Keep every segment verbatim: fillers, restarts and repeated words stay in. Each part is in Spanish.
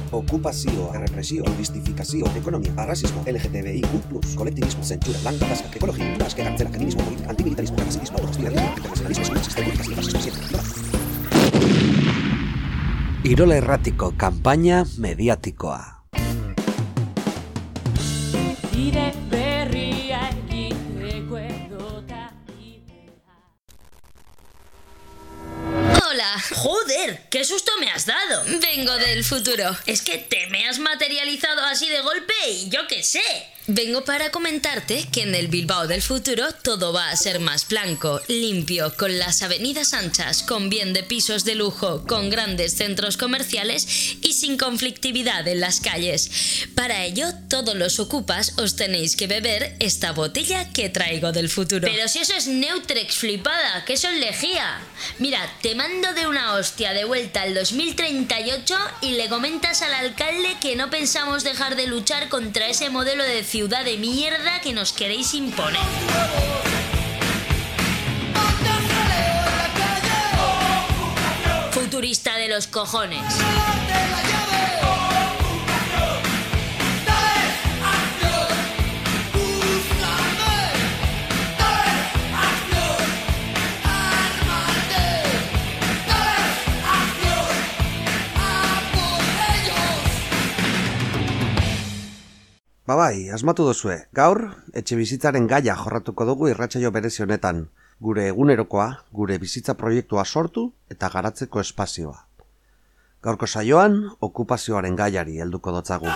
okupazioa, errepresio, mistifikazio, ekonomia, arrazismo, L G T B I Q plus, kolektibismo, zentsura, lan gatazkak, ekologia, aske gartzera, feminismo, politika, antimilitarismo, pacifismo, autogestionalismo, internacionalismo, sistema, sistema, sistema, Irola Erratiko kanpaina mediatikoa. Hola. Joder, qué susto me has dado. Vengo del futuro. Es que te me has materializado así de golpe y yo qué sé. Vengo para comentarte que en el Bilbao del futuro todo va a ser más blanco, limpio, con las avenidas anchas, con bien de pisos de lujo, con grandes centros comerciales y sin conflictividad en las calles. Para ello, todos los ocupas os tenéis que beber esta botella que traigo del futuro. Pero si eso es Neutrex, flipada, que eso es lejía. Mira, te mando de una hostia de vuelta al dos mil treinta y ocho y le comentas al alcalde que no pensamos dejar de luchar contra ese modelo de ciudad ciudad de mierda que nos queréis imponer. Futurista de los cojones. Ba bai, asmatu duzue. Gaur, etxe bizitzaren gaia jorratuko dugu irratsaio berezi honetan. Gure egunerokoa, gure bizitza proiektua sortu eta garatzeko espazioa. Gaurko saioan, okupazioaren gaiari helduko dotzagu.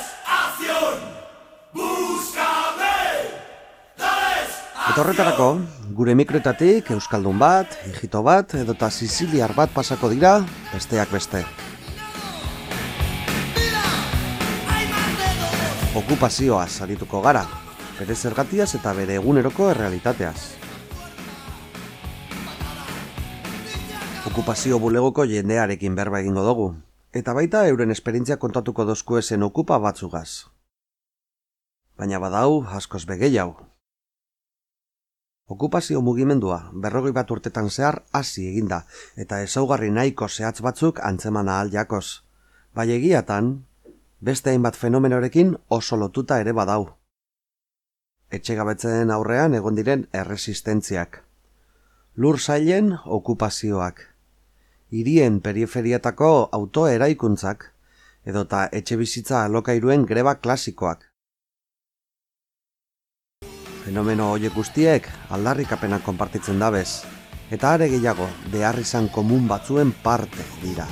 Eta horretarako, gure mikroetatik euskaldun bat, hijito bat, edota siziliar bat pasako dira, besteak beste. Okupazioaz arituko gara, bere zergatiaz eta bere eguneroko errealitateaz. Okupazio bulegoko jendearekin berba egingo dugu, eta baita euren esperientzia kontatuko dozkuezen okupa batzugaz. Baina badau askoz begeiau. Okupazio mugimendua berrogei bat urtetan zehar hasi eginda, eta ezaugarri nahiko zehatz batzuk antzeman ahal jakoz. Bai egiatan, beste hainbat fenomenorekin oso lotuta ere badau. Etxegabetzen aurrean egon diren erresistentziak. Lur sailen okupazioak. Hirien periferiatako autoeraikuntzak, edota etxe bizitza alokairuen greba klasikoak. Fenomeno horiek guztiek aldarrikapenak konpartitzen dabez, eta are gehiago beharrizan komun batzuen parte dira.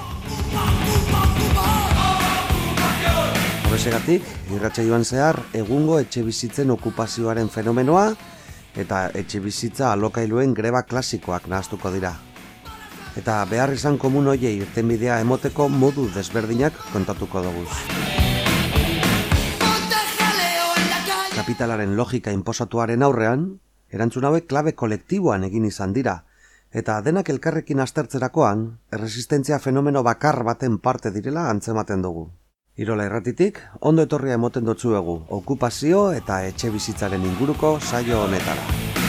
Horregatik, irratsaioan zehar egungo etxe bizitzen okupazioaren fenomenoa eta etxe bizitza alokailuen greba klasikoak nahaztuko dira. Eta behar izan komun hoiei irtenbidea emoteko modu desberdinak kontatuko dugu. Kapitalaren logika inposatuaren aurrean, erantzun hauek klabe kolektiboan egin izan dira, eta denak elkarrekin aztertzerakoan, erresistentzia fenomeno bakar baten parte direla antzematen dugu. Irola Erratitik, ondo etorria emoten dotzuegu, okupazio eta etxe bizitzaren inguruko saio honetara.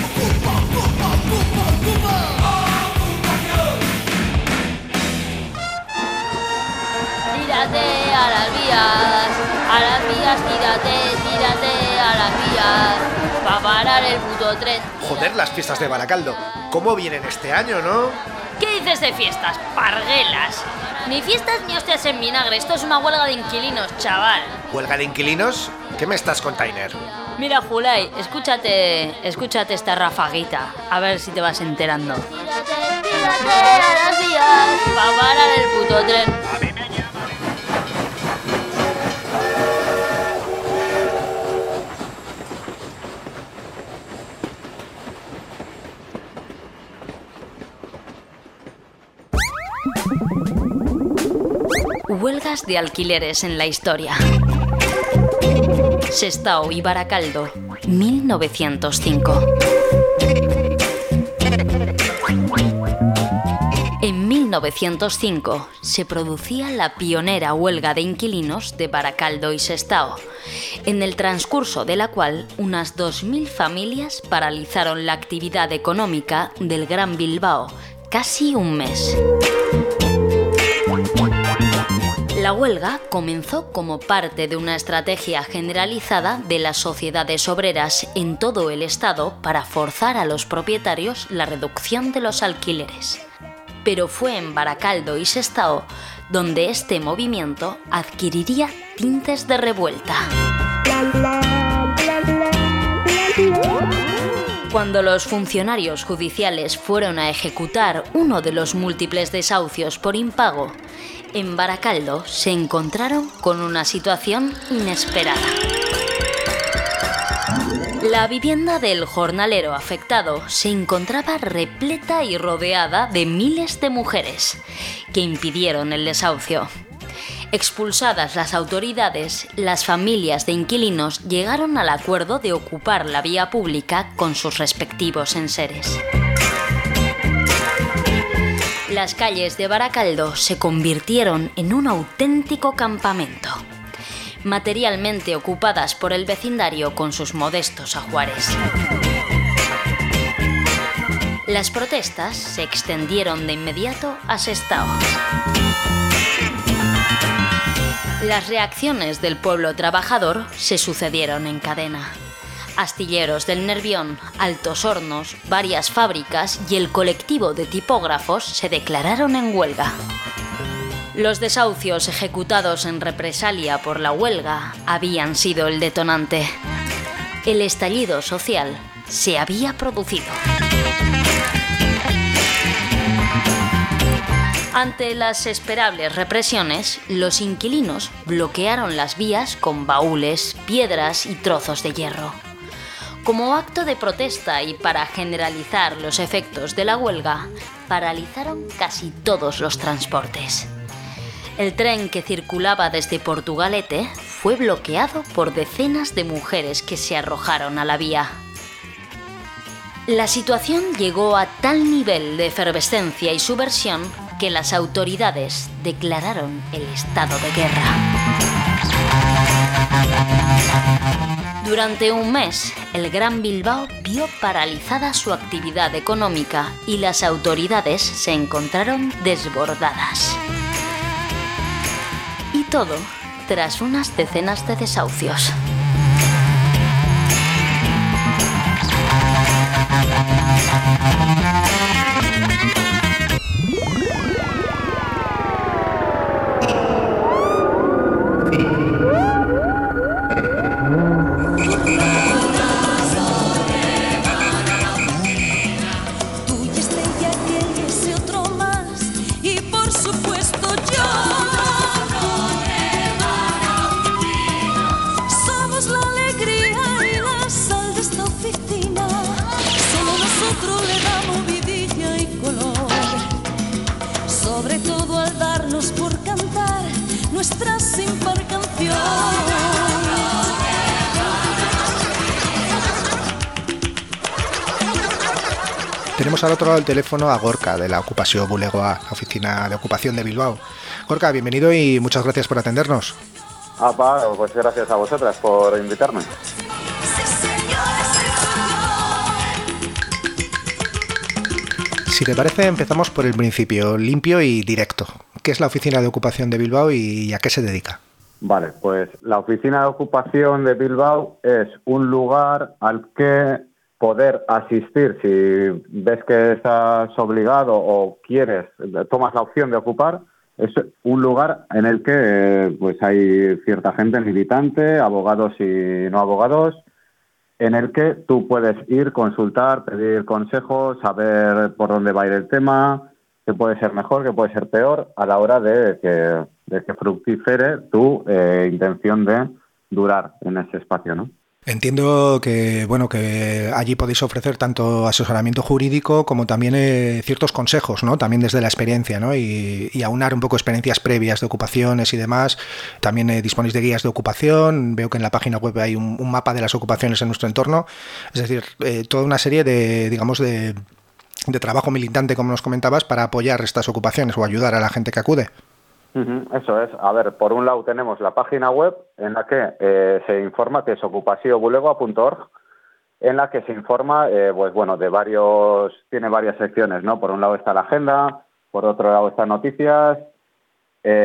Tírate a las vías, a las vías, tírate, tírate a las vías, pa' parar el puto tren. Joder, las fiestas de Baracaldo, ¿cómo vienen este año, no? ¿Qué dices de fiestas, parguelas? Ni fiestas ni hostias en vinagre, esto es una huelga de inquilinos, chaval. ¿Huelga de inquilinos? ¿Qué me estás container? Mira, Julay, escúchate, escúchate esta rafaguita, a ver si te vas enterando. Tírate, tírate a las vías, pa' parar el puto tren. A mí me llama. Huelgas de alquileres en la historia. Sestao y Baracaldo, mil novecientos cinco. En mil novecientos cinco se producía la pionera huelga de inquilinos de Baracaldo y Sestao, en el transcurso de la cual unas dos mil familias paralizaron la actividad económica del Gran Bilbao casi un mes. La huelga comenzó como parte de una estrategia generalizada de las sociedades obreras en todo el estado para forzar a los propietarios la reducción de los alquileres. Pero fue en Baracaldo y Sestao donde este movimiento adquiriría tintes de revuelta. Cuando los funcionarios judiciales fueron a ejecutar uno de los múltiples desahucios por impago, en Baracaldo se encontraron con una situación inesperada. La vivienda del jornalero afectado se encontraba repleta y rodeada de miles de mujeres que impidieron el desahucio. Expulsadas las autoridades, las familias de inquilinos llegaron al acuerdo de ocupar la vía pública con sus respectivos enseres. Las calles de Baracaldo se convirtieron en un auténtico campamento, materialmente ocupadas por el vecindario con sus modestos ajuares. Las protestas se extendieron de inmediato a Sestao. Las reacciones del pueblo trabajador se sucedieron en cadena. Astilleros del Nervión, Altos Hornos, varias fábricas y el colectivo de tipógrafos se declararon en huelga. Los desahucios ejecutados en represalia por la huelga habían sido el detonante. El estallido social se había producido. Ante las esperables represiones, los inquilinos bloquearon las vías con baúles, piedras y trozos de hierro. Como acto de protesta y para generalizar los efectos de la huelga, paralizaron casi todos los transportes. El tren que circulaba desde Portugalete fue bloqueado por decenas de mujeres que se arrojaron a la vía. La situación llegó a tal nivel de efervescencia y subversión que las autoridades declararon el estado de guerra. Durante un mes, el Gran Bilbao vio paralizada su actividad económica y las autoridades se encontraron desbordadas. Y todo tras unas decenas de desahucios. Tenemos al otro lado del teléfono a Gorka, de la Ocupació Bulegoa, la oficina de ocupación de Bilbao. Gorka, bienvenido y muchas gracias por atendernos. Ah, pa, pues gracias a vosotras por invitarme. Si te parece, empezamos por el principio, limpio y directo. ¿Qué es la oficina de ocupación de Bilbao y a qué se dedica? Vale, pues la oficina de ocupación de Bilbao es un lugar al que poder asistir si ves que estás obligado o quieres, tomas la opción de ocupar. Es un lugar en el que pues hay cierta gente militante, abogados y no abogados, en el que tú puedes ir, consultar, pedir consejos, saber por dónde va a ir el tema, qué puede ser mejor, qué puede ser peor, a la hora de que, de que fructifere tu eh, intención de durar en ese espacio, ¿no? Entiendo que bueno que allí podéis ofrecer tanto asesoramiento jurídico como también eh, ciertos consejos, ¿no? También desde la experiencia, ¿no? Y, y aunar un poco experiencias previas de ocupaciones y demás. También eh, disponéis de guías de ocupación. Veo que en la página web hay un, un mapa de las ocupaciones en nuestro entorno. Es decir, eh, toda una serie de, digamos, de, de trabajo militante, como nos comentabas, para apoyar estas ocupaciones o ayudar a la gente que acude. Eso es. A ver, por un lado tenemos la página web en la que eh, se informa, que es ocupació bulegoa punto org, en la que se informa, eh, pues bueno, de varios, tiene varias secciones, ¿no? Por un lado está la agenda, por otro lado están noticias, eh,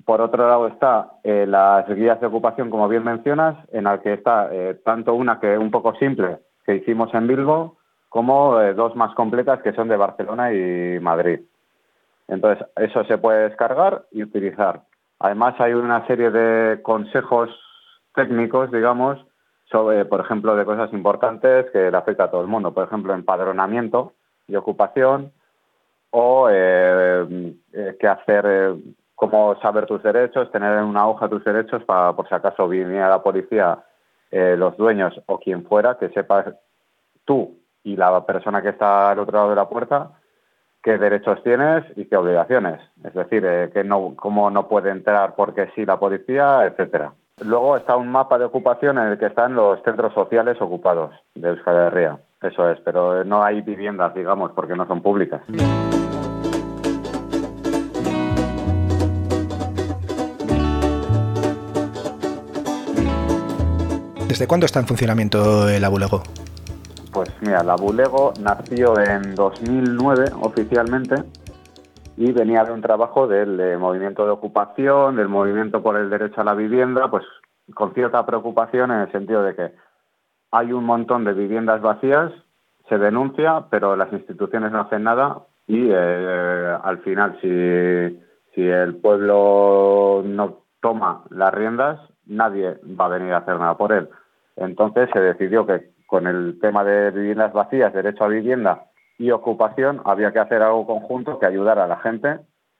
Por otro lado está eh, las guías de ocupación, como bien mencionas, en la que está eh, tanto una que un poco simple que hicimos en Bilbao, como eh, dos más completas que son de Barcelona y Madrid. Entonces, eso se puede descargar y utilizar. Además, hay una serie de consejos técnicos, digamos, sobre, por ejemplo, de cosas importantes que le afecta a todo el mundo. Por ejemplo, empadronamiento y ocupación, o eh, eh, qué hacer, eh, cómo saber tus derechos, tener en una hoja tus derechos para, por si acaso viniera la policía, eh, los dueños o quien fuera, que sepas tú y la persona que está al otro lado de la puerta qué derechos tienes y qué obligaciones. Es decir, eh, que no, cómo no puede entrar porque sí la policía, etcétera. Luego está un mapa de ocupación en el que están los centros sociales ocupados de Euskal Herria. Eso es, pero no hay viviendas, digamos, porque no son públicas. ¿Desde cuándo está en funcionamiento el Abulego? Pues mira, el Abulego nació en dos mil nueve oficialmente y venía de un trabajo del eh, movimiento de ocupación, del movimiento por el derecho a la vivienda, pues con cierta preocupación en el sentido de que hay un montón de viviendas vacías, se denuncia, pero las instituciones no hacen nada y eh, al final si, si el pueblo no toma las riendas, nadie va a venir a hacer nada por él. Entonces se decidió que con el tema de viviendas vacías, derecho a vivienda y ocupación, había que hacer algo conjunto que ayudara a la gente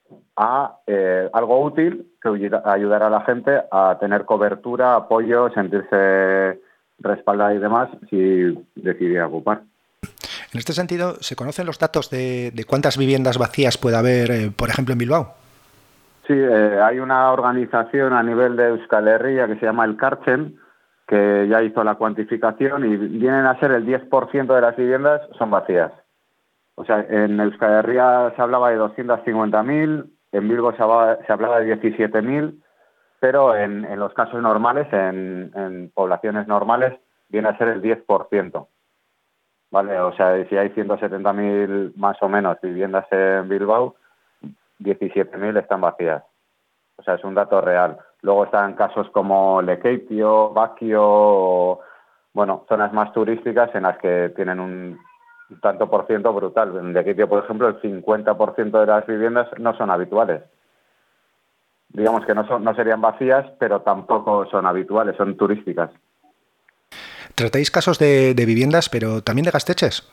a eh, algo útil, que ayudara a la gente a tener cobertura, apoyo, sentirse respaldada y demás si decidiera ocupar. En este sentido, ¿se conocen los datos de, de cuántas viviendas vacías puede haber, eh, por ejemplo, en Bilbao? Sí, eh, hay una organización a nivel de Euskal Herria que se llama el Kartzen, que ya hizo la cuantificación y vienen a ser el diez por ciento de las viviendas son vacías. O sea, en Euskal Herria se hablaba de doscientos cincuenta mil, en Bilbao se hablaba, se hablaba de diecisiete mil, pero en, en los casos normales, en, en poblaciones normales, viene a ser el diez por ciento. ¿Vale? O sea, si hay ciento setenta mil más o menos viviendas en Bilbao, diecisiete mil están vacías. O sea, es un dato real. Luego están casos como Lekeitio, Bakio, o, bueno, zonas más turísticas en las que tienen un, un tanto por ciento brutal. En Lekeitio, por ejemplo, el cincuenta por ciento de las viviendas no son habituales. Digamos que no son, no serían vacías, pero tampoco son habituales, son turísticas. ¿Tratáis casos de, de viviendas, pero también de gasteches?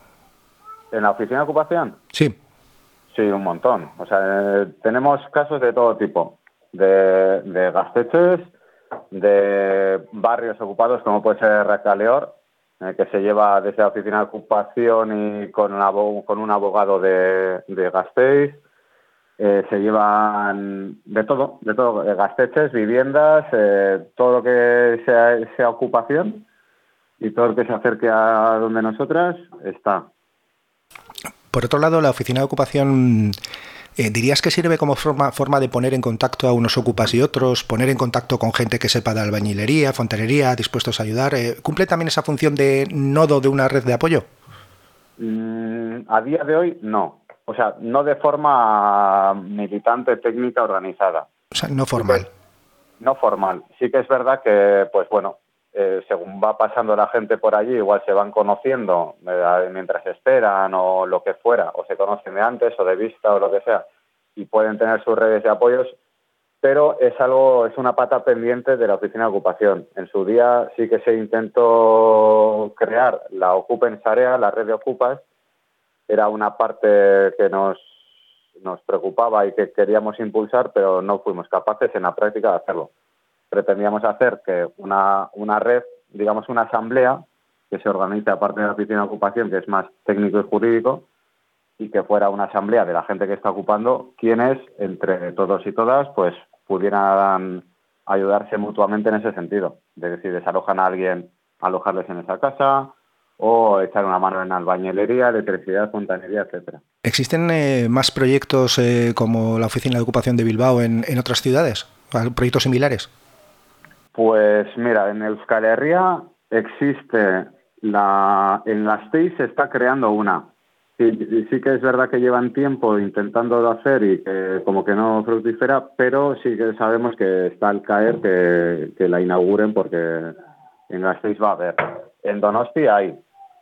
¿En la oficina de ocupación? Sí. Sí, un montón. O sea, eh, tenemos casos de todo tipo. De, de gasteches, de barrios ocupados, como puede ser Recaleor, eh, que se lleva desde la oficina de ocupación y con, una, con un abogado de, de Gasteiz. Eh, se llevan de todo, de todo, eh, gasteches, viviendas, eh, todo lo que sea, sea ocupación y todo lo que se acerque a donde nosotras está. Por otro lado, la oficina de ocupación, eh, ¿dirías que sirve como forma, forma de poner en contacto a unos ocupas y otros, poner en contacto con gente que sepa de albañilería, fontanería, dispuestos a ayudar? Eh, ¿Cumple también esa función de nodo de una red de apoyo? Mm, a día de hoy, no. O sea, no de forma militante, técnica, organizada. O sea, no formal. Sí que, no formal. Sí que es verdad que, pues bueno, eh, según va pasando la gente por allí, igual se van conociendo eh, mientras esperan o lo que fuera, o se conocen de antes o de vista o lo que sea, y pueden tener sus redes de apoyos, pero es algo, es una pata pendiente de la oficina de ocupación. En su día sí que se intentó crear la Ocupen Sarea, la red de ocupas. Era una parte que nos, nos preocupaba y que queríamos impulsar, pero no fuimos capaces en la práctica de hacerlo. Pretendíamos hacer que una, una red, digamos una asamblea, que se organice aparte de la oficina de ocupación, que es más técnico y jurídico, y que fuera una asamblea de la gente que está ocupando, quienes, entre todos y todas, pues pudieran ayudarse mutuamente en ese sentido. De que si desalojan a alguien, alojarles en esa casa, o echar una mano en albañilería, electricidad, fontanería, etcétera. ¿Existen eh, más proyectos eh, como la Oficina de Ocupación de Bilbao en, en otras ciudades? ¿Proyectos similares? Pues mira, en Euskal Herria existe, la, en Gasteiz se está creando una, Sí, sí que es verdad que llevan tiempo intentando hacer y que como que no fructífera, pero sí que sabemos que está al caer que, que la inauguren porque en Gasteiz va a haber. En Donosti hay,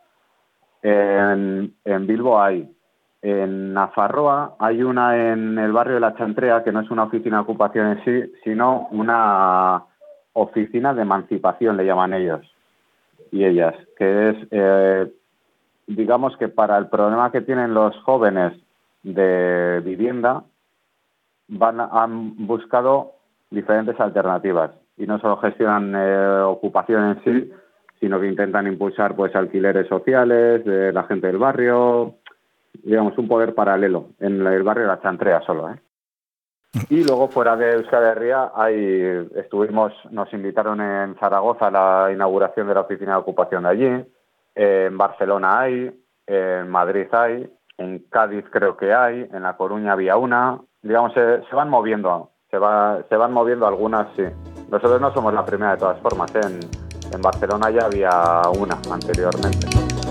en, en Bilbo hay, en Nafarroa hay una en el barrio de La Chantrea que no es una oficina de ocupación en sí, sino una oficina de emancipación, le llaman ellos y ellas, que es... Eh, digamos que para el problema que tienen los jóvenes de vivienda, van han buscado diferentes alternativas y no solo gestionan eh, ocupación en sí, sino que intentan impulsar pues alquileres sociales de la gente del barrio, digamos un poder paralelo en el barrio de La Chantrea solo, ¿eh? Y luego fuera de Euskal Herria hay, estuvimos, nos invitaron en Zaragoza a la inauguración de la oficina de ocupación de allí. En Barcelona hay, en Madrid hay, en Cádiz creo que hay, en La Coruña había una, digamos, se, se van moviendo, se va, se van moviendo algunas, sí. Nosotros no somos la primera de todas formas, ¿eh? en, en Barcelona ya había una anteriormente.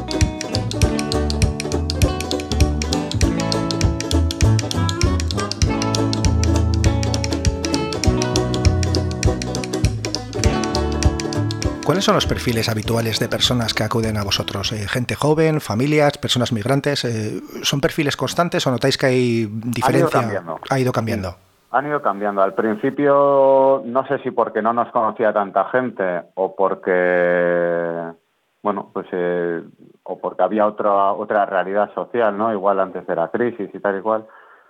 ¿Cuáles son los perfiles habituales de personas que acuden a vosotros? Eh, ¿Gente joven, familias, personas migrantes? Eh, ¿Son perfiles constantes o notáis que hay diferencia? Han ido cambiando. Ha ido cambiando. Sí, han ido cambiando. Al principio, no sé si porque no nos conocía tanta gente o porque, bueno, pues, eh, o porque había otra otra realidad social, ¿no? Igual antes de la crisis y tal y cual.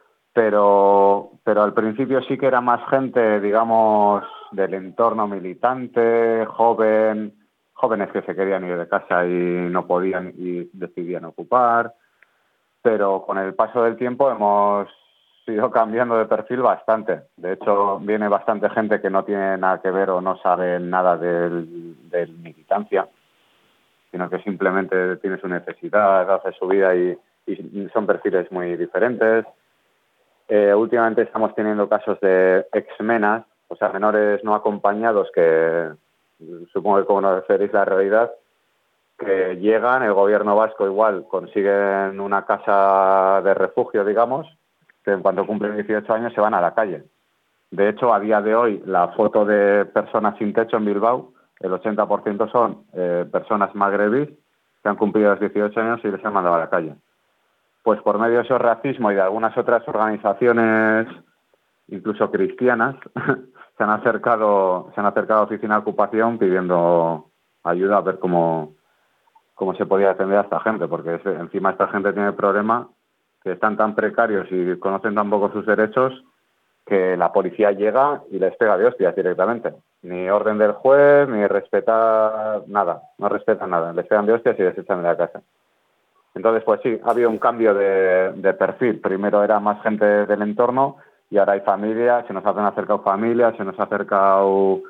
Pero, pero al principio sí que era más gente, digamos, del entorno militante, joven, jóvenes que se querían ir de casa y no podían y decidían ocupar, pero con el paso del tiempo hemos ido cambiando de perfil bastante. De hecho, viene bastante gente que no tiene nada que ver o no sabe nada del, del militancia, sino que simplemente tiene su necesidad, hace su vida y, y son perfiles muy diferentes. Eh, últimamente estamos teniendo casos de exmenas, o sea, menores no acompañados que, supongo que conoceréis la realidad, que llegan, el gobierno vasco igual consiguen una casa de refugio, digamos, que en cuanto cumplen dieciocho años se van a la calle. De hecho, a día de hoy, la foto de personas sin techo en Bilbao, el ochenta por ciento son eh, personas magrebíes que han cumplido los dieciocho años y les han mandado a la calle. Pues por medio de ese racismo y de algunas otras organizaciones, incluso cristianas, se han acercado, se han acercado a la oficina de ocupación pidiendo ayuda a ver cómo, cómo se podía atender a esta gente, porque es, encima esta gente tiene el problema que están tan precarios y conocen tan poco sus derechos que la policía llega y les pega de hostias directamente. Ni orden del juez, ni respeta nada, no respetan nada, les pegan de hostias y les echan de la casa. Entonces, pues sí, ha habido un cambio de, de perfil. Primero era más gente del entorno y ahora hay familias, se nos han acercado familias, se nos ha acercado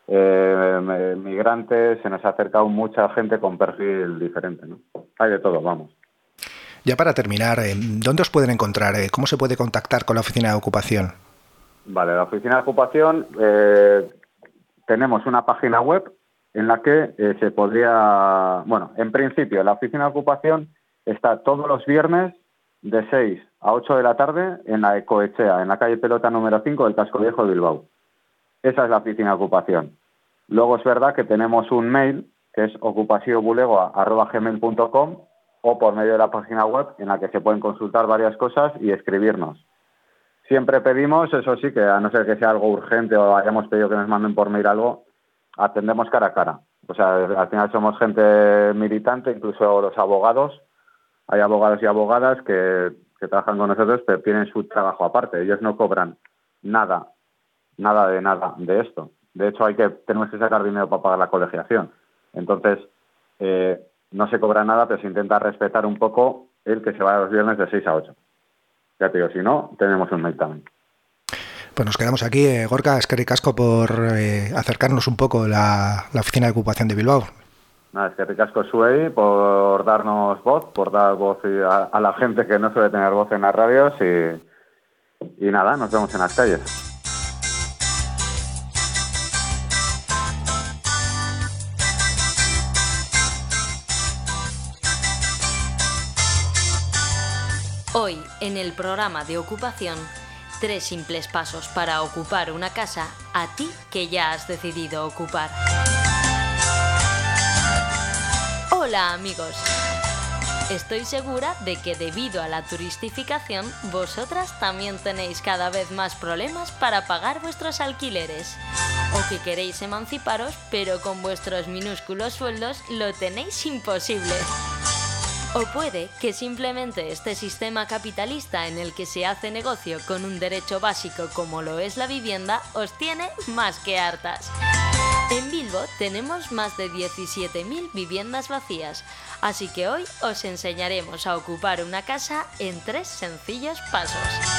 eh, migrantes, se nos ha acercado mucha gente con perfil diferente, ¿no? Hay de todo, vamos. Ya para terminar, ¿dónde os pueden encontrar? ¿Cómo se puede contactar con la oficina de ocupación? Vale, la oficina de ocupación, eh, tenemos una página web en la que eh, se podría... Bueno, en principio, la oficina de ocupación está todos los viernes de seis a ocho de la tarde en la Ecoechea, en la calle Pelota número cinco del Casco Viejo de Bilbao. Esa es la oficina de ocupación. Luego es verdad que tenemos un mail que es ocupacionbulegoa arroba gmail punto com o por medio de la página web en la que se pueden consultar varias cosas y escribirnos. Siempre pedimos, eso sí, que a no ser que sea algo urgente o hayamos pedido que nos manden por mail algo, atendemos cara a cara. O sea, al final somos gente militante, incluso los abogados. Hay abogados y abogadas que, que trabajan con nosotros, pero tienen su trabajo aparte. Ellos no cobran nada, nada de nada de esto. De hecho, hay que tenemos que sacar dinero para pagar la colegiación. Entonces, eh, no se cobra nada, pero se intenta respetar un poco el que se va los viernes de seis a ocho. Ya te digo, si no, tenemos un mail también. Pues nos quedamos aquí. Eh, Gorka, eskerrik asko por eh, acercarnos un poco a la, la oficina de ocupación de Bilbao. Nada, eskerrik asko zuei por darnos voz, por dar voz a, a la gente que no suele tener voz en las radios y, y nada, nos vemos en las calles. Hoy, en el programa de ocupación, tres simples pasos para ocupar una casa a ti que ya has decidido ocupar. Hola amigos. Estoy segura de que debido a la turistificación, vosotras también tenéis cada vez más problemas para pagar vuestros alquileres. O que queréis emanciparos, pero con vuestros minúsculos sueldos lo tenéis imposible. O puede que simplemente este sistema capitalista en el que se hace negocio con un derecho básico como lo es la vivienda os tiene más que hartas. En Bilbo tenemos más de diecisiete mil viviendas vacías, así que hoy os enseñaremos a ocupar una casa en tres sencillos pasos.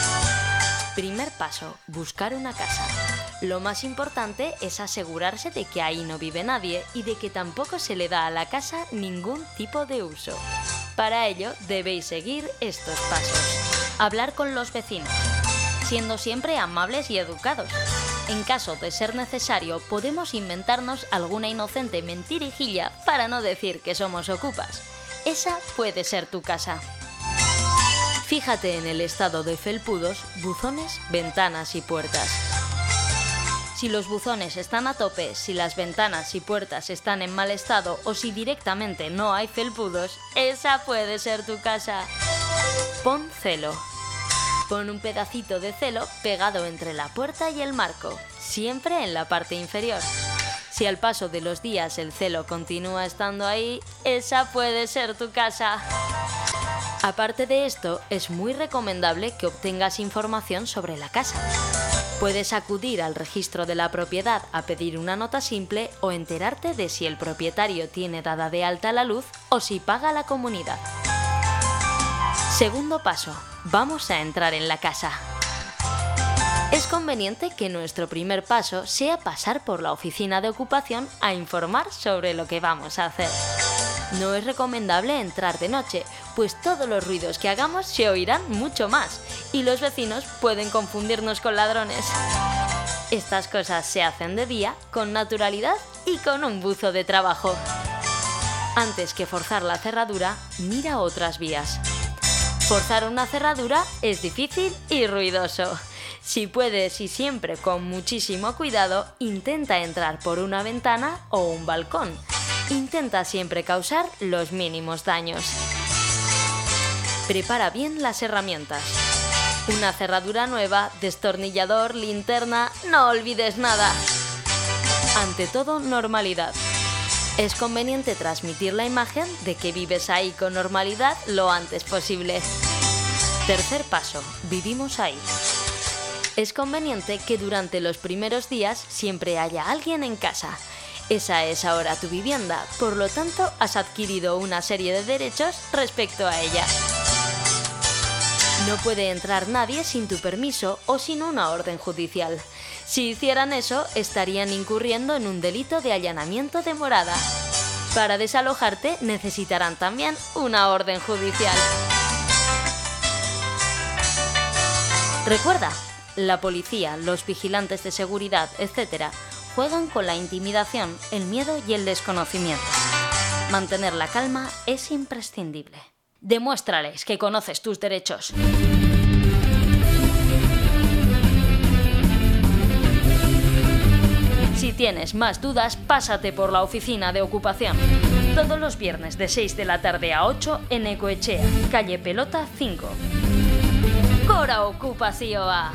Primer paso, buscar una casa. Lo más importante es asegurarse de que ahí no vive nadie y de que tampoco se le da a la casa ningún tipo de uso. Para ello debéis seguir estos pasos. Hablar con los vecinos, siendo siempre amables y educados. En caso de ser necesario, podemos inventarnos alguna inocente mentirijilla para no decir que somos ocupas. Esa puede ser tu casa. Fíjate en el estado de felpudos, buzones, ventanas y puertas. Si los buzones están a tope, si las ventanas y puertas están en mal estado o si directamente no hay felpudos, esa puede ser tu casa. Pon celo. Pon un pedacito de celo pegado entre la puerta y el marco, siempre en la parte inferior. Si al paso de los días el celo continúa estando ahí, esa puede ser tu casa. Aparte de esto, es muy recomendable que obtengas información sobre la casa. Puedes acudir al registro de la propiedad a pedir una nota simple o enterarte de si el propietario tiene dada de alta la luz o si paga la comunidad. Segundo paso, vamos a entrar en la casa. Es conveniente que nuestro primer paso sea pasar por la oficina de ocupación a informar sobre lo que vamos a hacer. No es recomendable entrar de noche, pues todos los ruidos que hagamos se oirán mucho más y los vecinos pueden confundirnos con ladrones. Estas cosas se hacen de día, con naturalidad y con un buzo de trabajo. Antes que forzar la cerradura, mira otras vías. Forzar una cerradura es difícil y ruidoso. Si puedes y siempre con muchísimo cuidado, intenta entrar por una ventana o un balcón. Intenta siempre causar los mínimos daños. Prepara bien las herramientas. Una cerradura nueva, destornillador, linterna, no olvides nada. Ante todo, normalidad. Es conveniente transmitir la imagen de que vives ahí con normalidad lo antes posible. Tercer paso, vivimos ahí. Es conveniente que durante los primeros días siempre haya alguien en casa. Esa es ahora tu vivienda, por lo tanto has adquirido una serie de derechos respecto a ella. No puede entrar nadie sin tu permiso o sin una orden judicial. Si hicieran eso, estarían incurriendo en un delito de allanamiento de morada. Para desalojarte necesitarán también una orden judicial. Recuerda, la policía, los vigilantes de seguridad, etcétera, juegan con la intimidación, el miedo y el desconocimiento. Mantener la calma es imprescindible. Demuéstrales que conoces tus derechos. Si tienes más dudas, pásate por la oficina de ocupación. Todos los viernes de seis de la tarde a ocho en Ecoechea, calle Pelota cinco. Cora Okupazioa.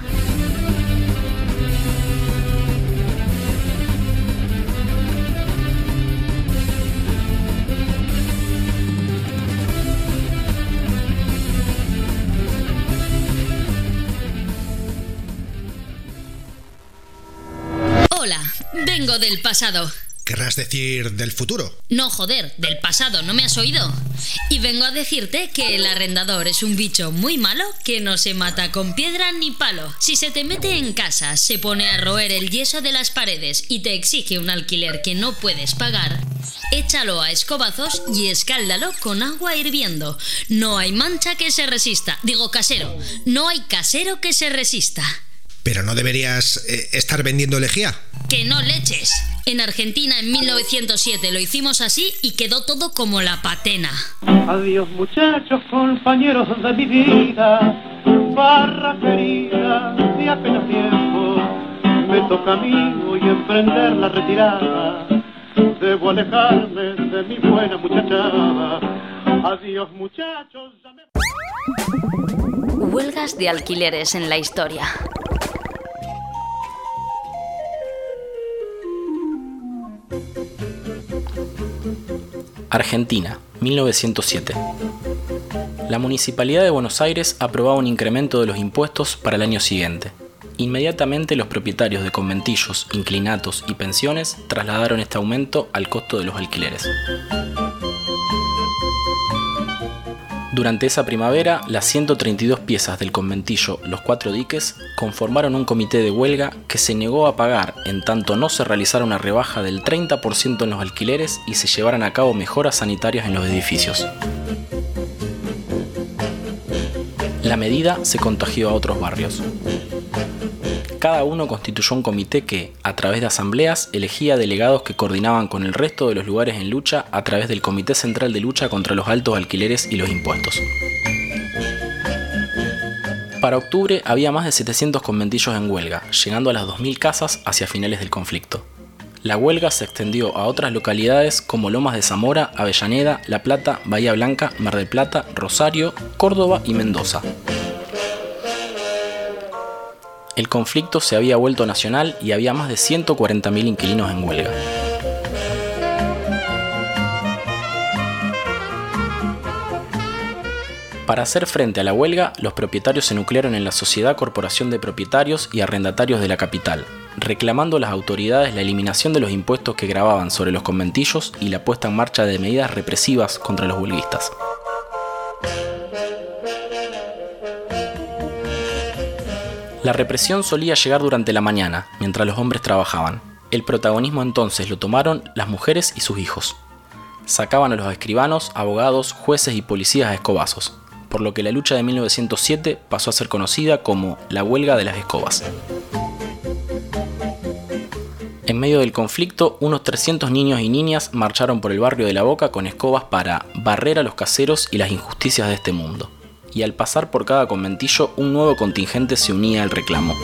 Hola, vengo del pasado. ¿Querrás decir del futuro? No, joder, del pasado, ¿no me has oído? Y vengo a decirte que el arrendador es un bicho muy malo que no se mata con piedra ni palo. Si se te mete en casa, se pone a roer el yeso de las paredes y te exige un alquiler que no puedes pagar, échalo a escobazos y escáldalo con agua hirviendo. No hay mancha que se resista. Digo casero, no hay casero que se resista. Pero no deberías eh, estar vendiendo lejía. ¡Que no leches! En Argentina en mil novecientos siete lo hicimos así y quedó todo como la patena. Adiós muchachos, compañeros de mi vida, barra querida, de apenas tiempo, me toca a mí hoy emprender la retirada, debo alejarme de mi buena muchachada. Adiós muchachos. Ya me... Huelgas de alquileres en la historia. Argentina, mil novecientos siete. La Municipalidad de Buenos Aires aprobaba un incremento de los impuestos para el año siguiente. Inmediatamente los propietarios de conventillos, inclinatos y pensiones trasladaron este aumento al costo de los alquileres. Durante esa primavera, las ciento treinta y dos piezas del conventillo Los Cuatro Diques conformaron un comité de huelga que se negó a pagar en tanto no se realizara una rebaja del treinta por ciento en los alquileres y se llevaran a cabo mejoras sanitarias en los edificios. La medida se contagió a otros barrios. Cada uno constituyó un comité que, a través de asambleas, elegía delegados que coordinaban con el resto de los lugares en lucha a través del Comité Central de Lucha contra los Altos Alquileres y los Impuestos. Para octubre había más de setecientos conventillos en huelga, llegando a las dos mil casas hacia finales del conflicto. La huelga se extendió a otras localidades como Lomas de Zamora, Avellaneda, La Plata, Bahía Blanca, Mar del Plata, Rosario, Córdoba y Mendoza. El conflicto se había vuelto nacional y había más de ciento cuarenta mil inquilinos en huelga. Para hacer frente a la huelga, los propietarios se nuclearon en la Sociedad Corporación de Propietarios y Arrendatarios de la capital, reclamando a las autoridades la eliminación de los impuestos que gravaban sobre los conventillos y la puesta en marcha de medidas represivas contra los huelguistas. La represión solía llegar durante la mañana, mientras los hombres trabajaban. El protagonismo entonces lo tomaron las mujeres y sus hijos. Sacaban a los escribanos, abogados, jueces y policías a escobazos, por lo que la lucha de mil novecientos siete pasó a ser conocida como la huelga de las escobas. En medio del conflicto, unos trescientos niños y niñas marcharon por el barrio de La Boca con escobas para barrer a los caseros y las injusticias de este mundo. Y al pasar por cada conventillo, un nuevo contingente se unía al reclamo.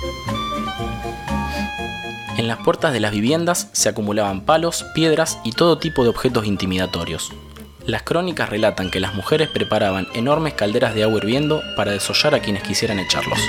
En las puertas de las viviendas se acumulaban palos, piedras y todo tipo de objetos intimidatorios. Las crónicas relatan que las mujeres preparaban enormes calderas de agua hirviendo para desollar a quienes quisieran echarlos.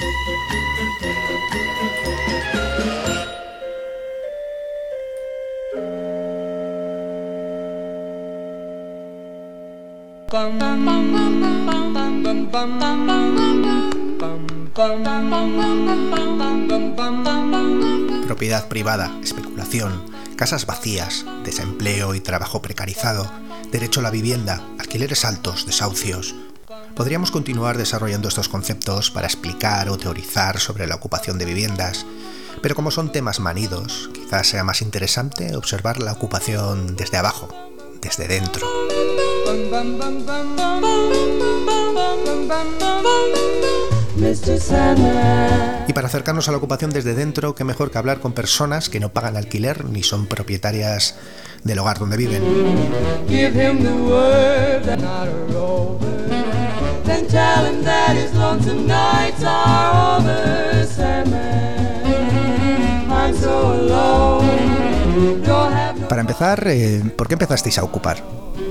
Propiedad privada, especulación, casas vacías, desempleo y trabajo precarizado, derecho a la vivienda, alquileres altos, desahucios. Podríamos continuar desarrollando estos conceptos para explicar o teorizar sobre la ocupación de viviendas, pero como son temas manidos, quizás sea más interesante observar la ocupación desde abajo, desde dentro. Y para acercarnos a la ocupación desde dentro, qué mejor que hablar con personas que no pagan alquiler ni son propietarias del hogar donde viven. Para empezar, eh, ¿por qué empezasteis a ocupar?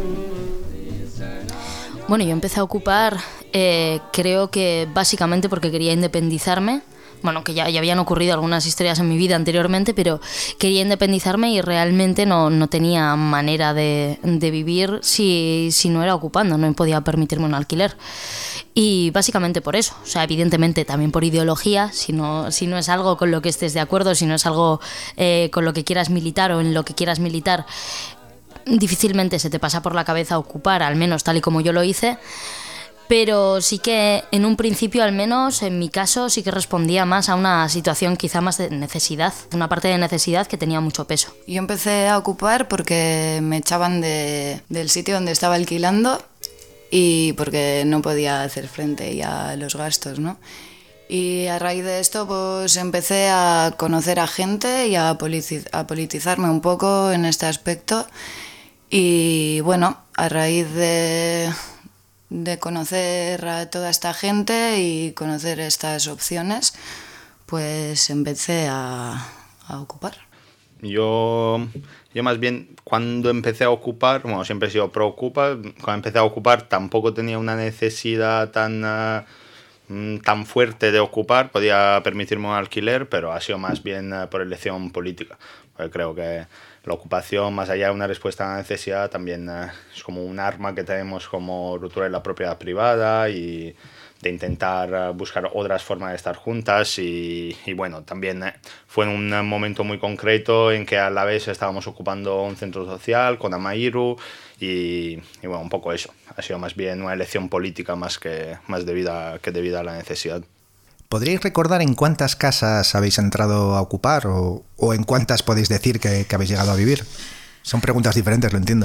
Bueno, yo empecé a ocupar, eh, creo que básicamente porque quería independizarme. Bueno, que ya, ya habían ocurrido algunas historias en mi vida anteriormente, pero quería independizarme y realmente no, no tenía manera de, de vivir si, si no era ocupando, no podía permitirme un alquiler. Y básicamente por eso, o sea, evidentemente también por ideología, si no, si no es algo con lo que estés de acuerdo, si no es algo eh, con lo que quieras militar o en lo que quieras militar, difícilmente se te pasa por la cabeza ocupar, al menos tal y como yo lo hice. Pero sí que en un principio, al menos en mi caso, sí que respondía más a una situación quizá más de necesidad, una parte de necesidad que tenía mucho peso. Yo empecé a ocupar porque me echaban de, del sitio donde estaba alquilando y porque no podía hacer frente ya a los gastos, ¿no? Y a raíz de esto pues empecé a conocer a gente y a, politi- a politizarme un poco en este aspecto. Y bueno, a raíz de, de conocer a toda esta gente y conocer estas opciones, pues empecé a, a ocupar. Yo, yo más bien cuando empecé a ocupar, bueno, siempre he sido pro Ocupa, cuando empecé a ocupar tampoco tenía una necesidad tan... Uh, tan fuerte de ocupar, podía permitirme un alquiler, pero ha sido más bien por elección política. Porque creo que la ocupación, más allá de una respuesta a la necesidad, también es como un arma que tenemos como ruptura de la propiedad privada y de intentar buscar otras formas de estar juntas y, y bueno, también fue en un momento muy concreto en que a la vez estábamos ocupando un centro social con Amairu y, y bueno, un poco eso. Ha sido más bien una elección política más que, más debida, que debida a la necesidad. ¿Podríais recordar en cuántas casas habéis entrado a ocupar o, o en cuántas podéis decir que, que habéis llegado a vivir? Son preguntas diferentes, lo entiendo.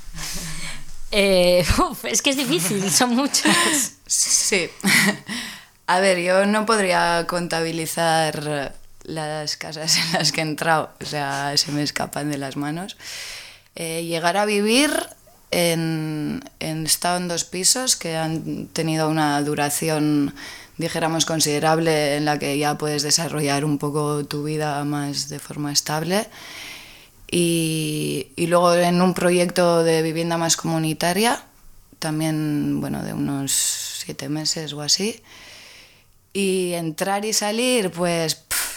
Eh, uf, es que es difícil, son muchas. Sí. A ver, yo no podría contabilizar las casas en las que he entrado, o sea, se me escapan de las manos. Eh, llegar a vivir en, en estado en dos pisos que han tenido una duración, dijéramos, considerable, en la que ya puedes desarrollar un poco tu vida más de forma estable. Y, y luego en un proyecto de vivienda más comunitaria, también, bueno, de unos siete meses o así. Y entrar y salir, pues... Pff,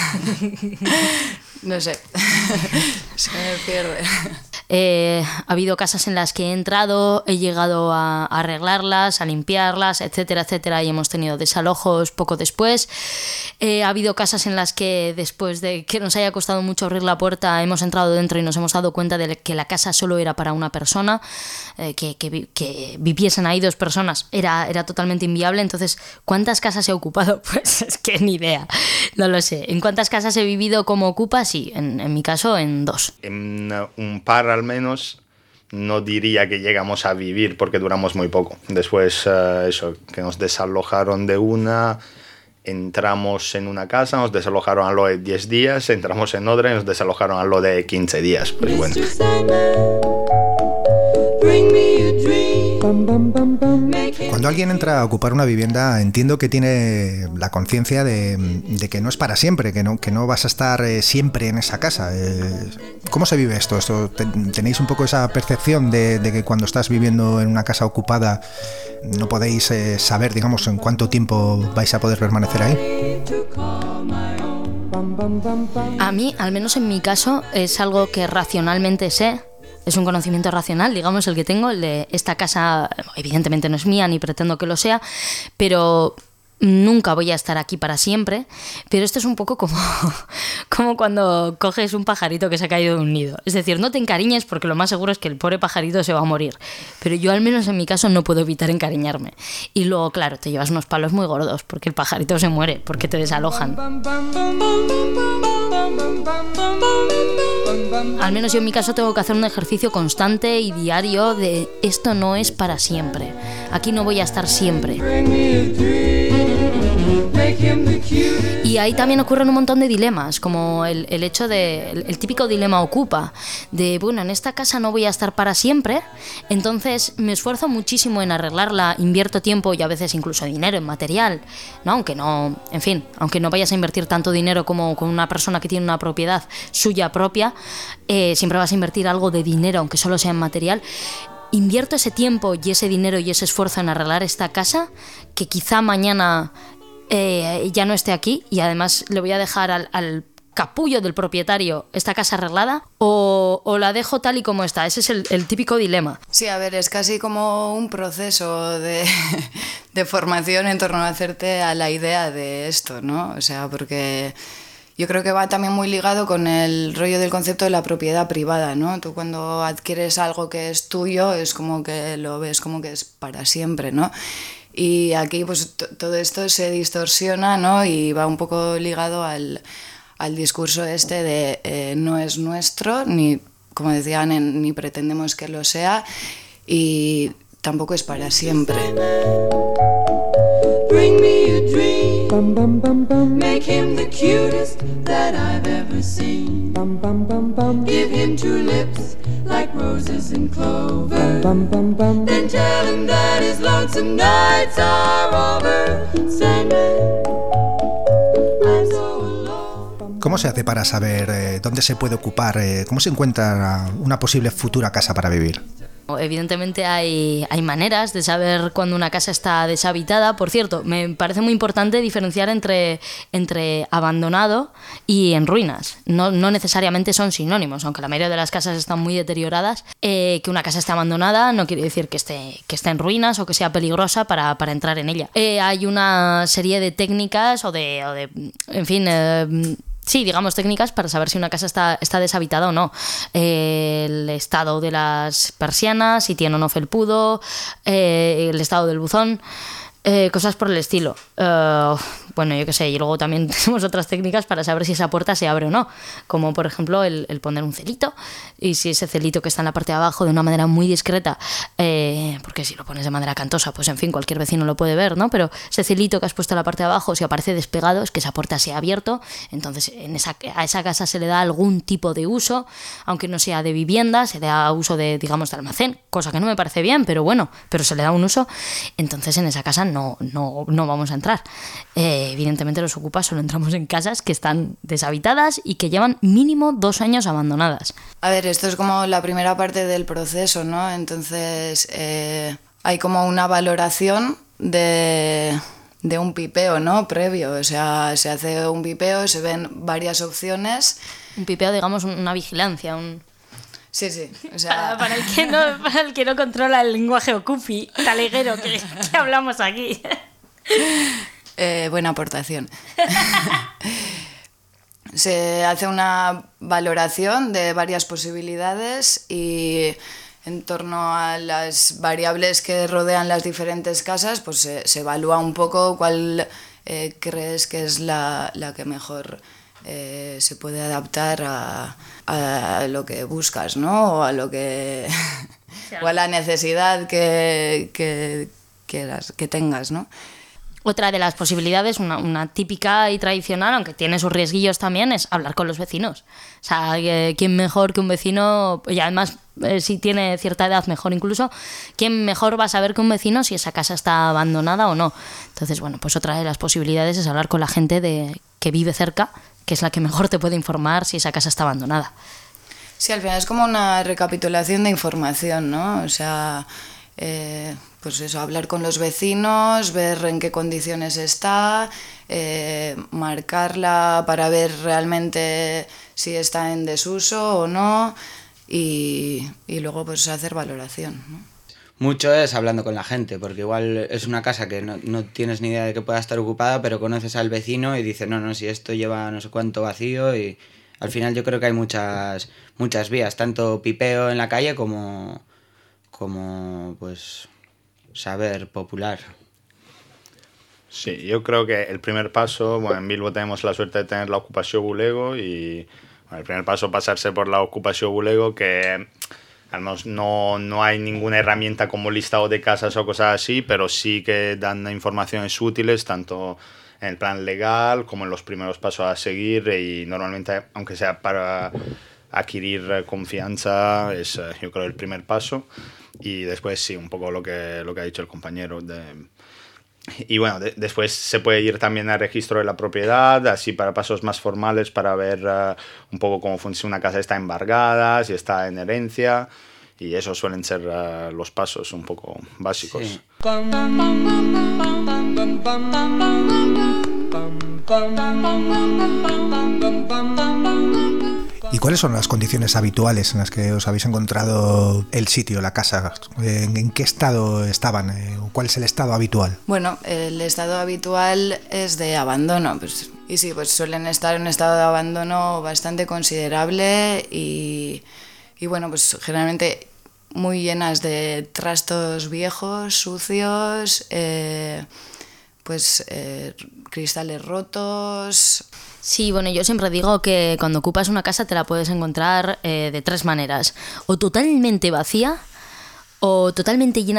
no sé, se me pierde. Eh, ha habido casas en las que he entrado, he llegado a, a arreglarlas, a limpiarlas, etcétera, etcétera, y hemos tenido desalojos poco después. Eh, ha habido casas en las que después de que nos haya costado mucho abrir la puerta hemos entrado dentro y nos hemos dado cuenta de que la casa solo era para una persona, eh, que, que, que viviesen ahí dos personas era, era totalmente inviable. Entonces, ¿cuántas casas he ocupado? Pues es que ni idea, no lo sé. ¿En cuántas casas he vivido como ocupa? Sí, en, en mi caso en dos. En un par al menos no diría que llegamos a vivir porque duramos muy poco. Después uh, eso, que nos desalojaron de una, entramos en una casa, nos desalojaron a lo de diez días, entramos en otra y nos desalojaron a lo de quince días. Pues bueno. Cuando alguien entra a ocupar una vivienda, entiendo que tiene la conciencia de, de que no es para siempre, que no, que no vas a estar eh, siempre en esa casa. Eh, ¿Cómo se vive esto? esto ¿Tenéis un poco esa percepción de, de que cuando estás viviendo en una casa ocupada no podéis eh, saber, digamos, en cuánto tiempo vais a poder permanecer ahí? A mí, al menos en mi caso, es algo que racionalmente sé. Es un conocimiento racional, digamos, el que tengo. El de esta casa, evidentemente no es mía, ni pretendo que lo sea, pero nunca voy a estar aquí para siempre. Pero esto es un poco como, como cuando coges un pajarito que se ha caído de un nido. Es decir, no te encariñes porque lo más seguro es que el pobre pajarito se va a morir. Pero yo, al menos en mi caso, no puedo evitar encariñarme. Y luego, claro, te llevas unos palos muy gordos porque el pajarito se muere, porque te desalojan. Al menos yo en mi caso tengo que hacer un ejercicio constante y diario de esto no es para siempre. Aquí no voy a estar siempre. Y ahí también ocurren un montón de dilemas, como el, el hecho de, el, el típico dilema ocupa, de bueno, en esta casa no voy a estar para siempre, entonces me esfuerzo muchísimo en arreglarla, invierto tiempo y a veces incluso dinero en material, ¿no? Aunque no, en fin, aunque no vayas a invertir tanto dinero como con una persona que tiene una propiedad suya propia, eh, siempre vas a invertir algo de dinero, aunque solo sea en material. Invierto ese tiempo y ese dinero y ese esfuerzo en arreglar esta casa, que quizá mañana eh, ya no esté aquí y además le voy a dejar al, al capullo del propietario esta casa arreglada, o, o la dejo tal y como está. Ese es el, el típico dilema. Sí, a ver, es casi como un proceso de, de formación en torno a hacerte a la idea de esto, ¿no? O sea, porque yo creo que va también muy ligado con el rollo del concepto de la propiedad privada, ¿no? Tú cuando adquieres algo que es tuyo es como que lo ves como que es para siempre, ¿no? Y aquí pues t- todo esto se distorsiona, ¿no? Y va un poco ligado al, al discurso este de eh, no es nuestro, ni, como decían, en, ni pretendemos que lo sea, y tampoco es para siempre. Bring me a dream. Bum, bum, bum, bum. Make him the cutest that I've ever seen. Bum, bum, bum, bum. Give him two lips like roses and clover. Bum, bum, bum, bum. Then tell him that his lonesome nights are over. Sandman, I'm so alone. ¿Cómo se hace para saber eh, dónde se puede ocupar, eh, cómo se encuentra una posible futura casa para vivir? Evidentemente hay, hay maneras de saber cuando una casa está deshabitada. Por cierto, me parece muy importante diferenciar entre, entre abandonado y en ruinas. No, no necesariamente son sinónimos, aunque la mayoría de las casas están muy deterioradas. Eh, que una casa esté abandonada no quiere decir que esté, que esté en ruinas o que sea peligrosa para, para entrar en ella. Eh, hay una serie de técnicas o de, o de en fin... Eh, Sí, digamos técnicas para saber si una casa está, está deshabitada o no. Eh, el estado de las persianas, si tiene o no felpudo, eh, el estado del buzón, eh, cosas por el estilo. Uh, bueno, yo qué sé, y luego también tenemos otras técnicas para saber si esa puerta se abre o no, como por ejemplo el, el poner un celito, y si ese celito que está en la parte de abajo de una manera muy discreta, eh, porque si lo pones de manera cantosa, pues en fin, cualquier vecino lo puede ver, ¿no? Pero ese celito que has puesto en la parte de abajo, si aparece despegado, es que esa puerta se ha abierto, entonces en esa, a esa casa se le da algún tipo de uso, aunque no sea de vivienda, se le da uso de, digamos, de almacén, cosa que no me parece bien, pero bueno, pero se le da un uso, entonces en esa casa no, no, no vamos a entrar. Eh, evidentemente los ocupas solo entramos en casas que están deshabitadas y que llevan mínimo dos años abandonadas. A ver, esto es como la primera parte del proceso, ¿no? Entonces eh, hay como una valoración de, de un pipeo, ¿no? Previo, o sea, se hace un pipeo, se ven varias opciones. Un pipeo, digamos, una vigilancia, un... Sí, sí, o sea... Para, para, el que no, para el que no controla el lenguaje ocupi, taleguero, que, que hablamos aquí. Eh, buena aportación. Se hace una valoración de varias posibilidades y en torno a las variables que rodean las diferentes casas, pues se, se evalúa un poco cuál eh, crees que es la, la que mejor eh, se puede adaptar a, a lo que buscas, ¿no? O a lo que o a la necesidad que, que, quieras, que tengas, ¿no? Otra de las posibilidades, una, una típica y tradicional, aunque tiene sus riesguillos también, es hablar con los vecinos. O sea, eh, ¿quién mejor que un vecino? Y además, eh, si tiene cierta edad, mejor incluso. ¿Quién mejor va a saber que un vecino si esa casa está abandonada o no? Entonces, bueno, pues otra de las posibilidades es hablar con la gente de, que vive cerca, que es la que mejor te puede informar si esa casa está abandonada. Sí, al final es como una recapitulación de información, ¿no? O sea... Eh, pues eso, hablar con los vecinos, ver en qué condiciones está, eh, marcarla para ver realmente si está en desuso o no y, y luego pues hacer valoración, ¿no? Mucho es hablando con la gente, porque igual es una casa que no, no tienes ni idea de que pueda estar ocupada, pero conoces al vecino y dices, no, no, si esto lleva no sé cuánto vacío, y al final yo creo que hay muchas, muchas vías, tanto pipeo en la calle como... como pues saber popular. Sí, yo creo que el primer paso, bueno, en Bilbo tenemos la suerte de tener la ocupación bulego y bueno, el primer paso pasarse por la ocupación bulego, que al menos no, no hay ninguna herramienta como listado de casas o cosas así, pero sí que dan informaciones útiles tanto en el plan legal como en los primeros pasos a seguir, y normalmente, aunque sea para adquirir confianza, es yo creo el primer paso. Y después sí, un poco lo que, lo que ha dicho el compañero. De, y bueno, de, después se puede ir también al registro de la propiedad, así para pasos más formales, para ver uh, un poco cómo funciona una casa, está embargada, si está en herencia, y esos suelen ser uh, los pasos un poco básicos. Sí. ¿Y cuáles son las condiciones habituales en las que os habéis encontrado el sitio, la casa? ¿En, en qué estado estaban? ¿Cuál es el estado habitual? Bueno, el estado habitual es de abandono. Pues, y sí, pues suelen estar en un estado de abandono bastante considerable y, y bueno, pues generalmente muy llenas de trastos viejos, sucios, eh, pues eh, cristales rotos. Sí, bueno, yo siempre digo que cuando ocupas una casa te la puedes encontrar eh, de tres maneras. O totalmente vacía, o totalmente llena de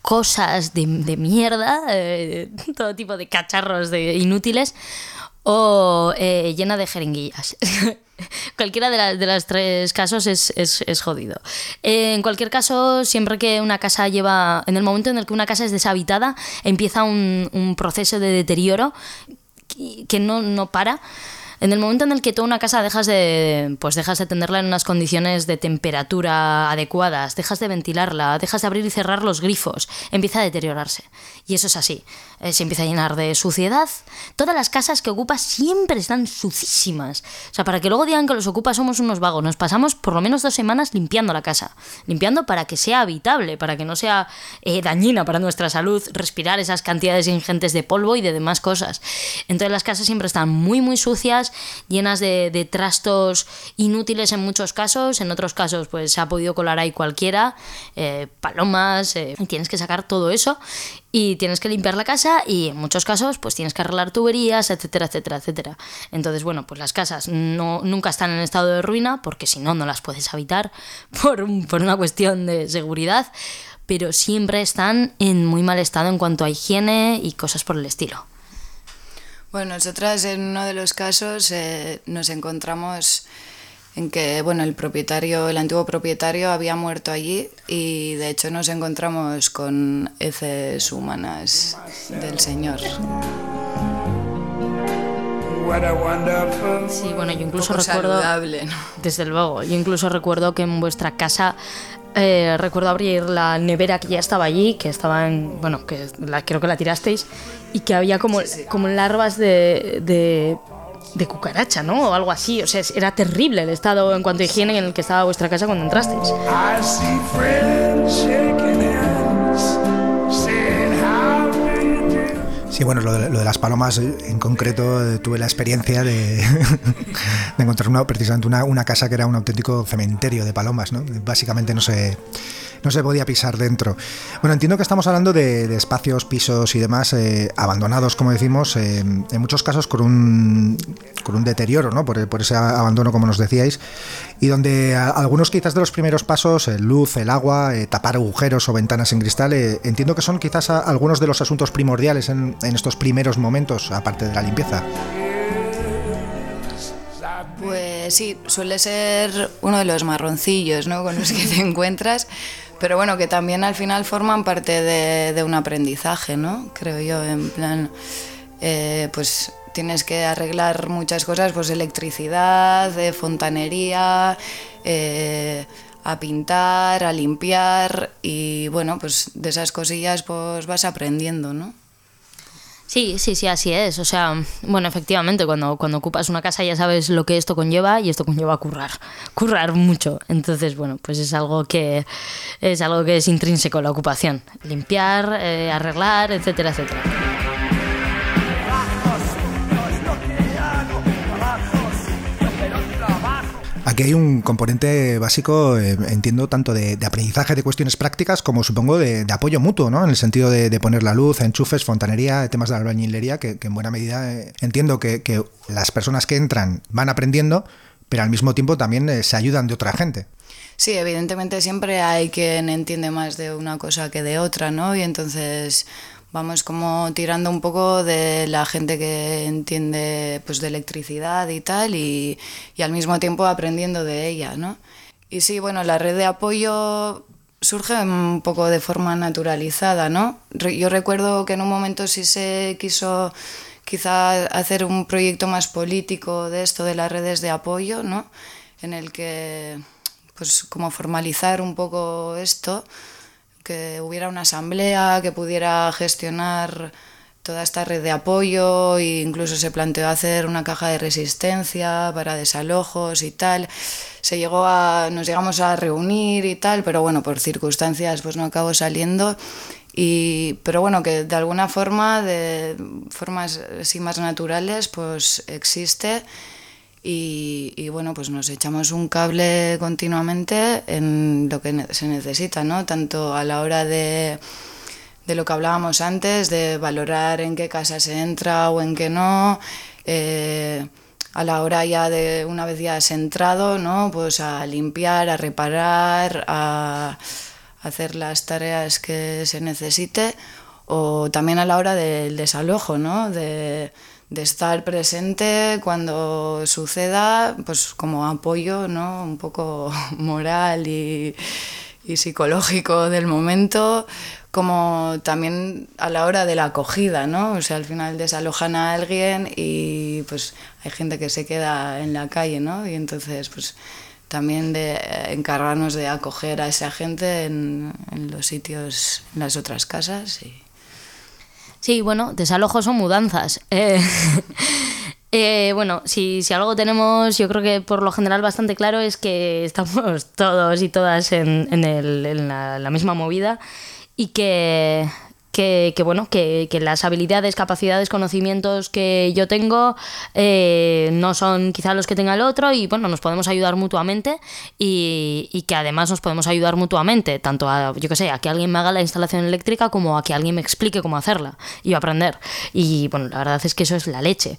cosas de, de mierda, eh, todo tipo de cacharros de inútiles, o eh, llena de jeringuillas. Cualquiera de, la, de los tres casos es, es, es jodido. Eh, en cualquier caso, siempre que una casa lleva... En el momento en el que una casa es deshabitada, empieza un, un proceso de deterioro que, que no, no para. En el momento en el que toda una casa dejas de, pues dejas de tenerla en unas condiciones de temperatura adecuadas, dejas de ventilarla, dejas de abrir y cerrar los grifos, empieza a deteriorarse. Y eso es así. Eh, se empieza a llenar de suciedad. Todas las casas que ocupas siempre están sucísimas. O sea, para que luego digan que los ocupas somos unos vagos, nos pasamos por lo menos dos semanas limpiando la casa. Limpiando para que sea habitable, para que no sea eh, dañina para nuestra salud respirar esas cantidades ingentes de polvo y de demás cosas. Entonces las casas siempre están muy, muy sucias, llenas de, de trastos inútiles en muchos casos. En otros casos pues se ha podido colar ahí cualquiera, eh, palomas, eh, y tienes que sacar todo eso y tienes que limpiar la casa y en muchos casos pues tienes que arreglar tuberías, etcétera, etcétera, etcétera. Entonces, bueno, pues las casas no, nunca están en estado de ruina porque si no, no las puedes habitar por, un, por una cuestión de seguridad, pero siempre están en muy mal estado en cuanto a higiene y cosas por el estilo. Bueno, nosotras en uno de los casos eh, nos encontramos en que, bueno, el propietario, el antiguo propietario había muerto allí y de hecho nos encontramos con heces humanas del señor. Sí, bueno, yo incluso Poco recuerdo... saludable, ¿no? Desde luego, yo incluso recuerdo que en vuestra casa... Eh, recuerdo abrir la nevera que ya estaba allí, que estaba en... Bueno, que la, creo que la tirasteis, y que había como, sí, sí. como larvas de, de, de cucaracha, ¿no? O algo así. O sea, era terrible el estado en cuanto a higiene en el que estaba vuestra casa cuando entrasteis. Sí, bueno, lo de, lo de las palomas en concreto eh, tuve la experiencia de, de encontrar una, precisamente una, una casa que era un auténtico cementerio de palomas, ¿no? Básicamente no se, no se podía pisar dentro. Bueno, entiendo que estamos hablando de, de espacios, pisos y demás eh, abandonados, como decimos, eh, en muchos casos con un, con un deterioro, ¿no? Por, por ese abandono, como nos decíais, y donde a, algunos quizás de los primeros pasos, eh, luz, el agua, eh, tapar agujeros o ventanas en cristal, eh, entiendo que son quizás a, algunos de los asuntos primordiales en, en estos primeros momentos, aparte de la limpieza. Pues sí, suele ser uno de los marroncillos, ¿no?, con los que te encuentras, pero bueno, que también al final forman parte de, de un aprendizaje, ¿no? Creo yo, en plan, eh, pues tienes que arreglar muchas cosas, pues electricidad, eh, fontanería, eh, a pintar, a limpiar, y bueno, pues de esas cosillas pues vas aprendiendo, ¿no? Sí, sí, sí, así es. O sea, bueno, efectivamente, cuando, cuando ocupas una casa ya sabes lo que esto conlleva y esto conlleva currar, currar mucho. Entonces, bueno, pues es algo que es algo que es intrínseco a la ocupación. Limpiar, eh, arreglar, etcétera, etcétera. Aquí hay un componente básico, eh, entiendo, tanto de, de aprendizaje de cuestiones prácticas como supongo de, de apoyo mutuo, ¿no? En el sentido de, de poner la luz, enchufes, fontanería, temas de albañilería, que, que en buena medida eh, entiendo que, que las personas que entran van aprendiendo, pero al mismo tiempo también eh, se ayudan de otra gente. Sí, evidentemente siempre hay quien entiende más de una cosa que de otra, ¿no? Y entonces vamos como tirando un poco de la gente que entiende pues de electricidad y tal, y, y al mismo tiempo aprendiendo de ella, ¿no? Y sí, bueno, la red de apoyo surge un poco de forma naturalizada, ¿no? Yo recuerdo que en un momento sí se quiso quizá hacer un proyecto más político de esto de las redes de apoyo, ¿no? En el que, pues como formalizar un poco esto, que hubiera una asamblea que pudiera gestionar toda esta red de apoyo, e incluso se planteó hacer una caja de resistencia para desalojos y tal. Se llegó a, nos llegamos a reunir y tal, pero bueno, por circunstancias pues no acabó saliendo. Y, pero bueno, que de alguna forma, de formas así más naturales, pues existe. Y, y bueno, pues nos echamos un cable continuamente en lo que se necesita, ¿no? Tanto a la hora de, de lo que hablábamos antes, de valorar en qué casa se entra o en qué no, eh, a la hora ya de, una vez ya has entrado, ¿no? Pues a limpiar, a reparar, a, hacer las tareas que se necesite, o también a la hora del desalojo, ¿no? De, de estar presente cuando suceda, pues como apoyo, ¿no? Un poco moral y, y psicológico del momento, como también a la hora de la acogida, ¿no? O sea, al final desalojan a alguien y pues hay gente que se queda en la calle, ¿no? Y entonces, pues también de encargarnos de acoger a esa gente en, en los sitios, en las otras casas. Y... Sí, bueno, desalojos o mudanzas. Eh, eh, bueno, si, si algo tenemos, yo creo que por lo general bastante claro, es que estamos todos y todas en, en, el, en la, la misma movida. Y que, que, que bueno, que, que las habilidades, capacidades, conocimientos que yo tengo eh, no son quizá los que tenga el otro, y bueno, nos podemos ayudar mutuamente, y, y que además nos podemos ayudar mutuamente, tanto a, yo que sé, a que alguien me haga la instalación eléctrica como a que alguien me explique cómo hacerla y aprender. Y bueno, la verdad es que eso es la leche.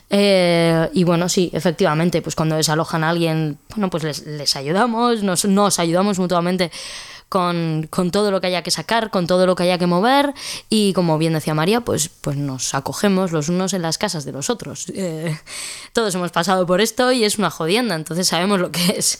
Eh, y bueno, sí, efectivamente, pues cuando desalojan a alguien, bueno, pues les, les ayudamos, nos, nos ayudamos mutuamente Con, con todo lo que haya que sacar, con todo lo que haya que mover, y como bien decía María, pues, pues nos acogemos los unos en las casas de los otros. Eh, todos hemos pasado por esto y es una jodienda, entonces sabemos lo que es.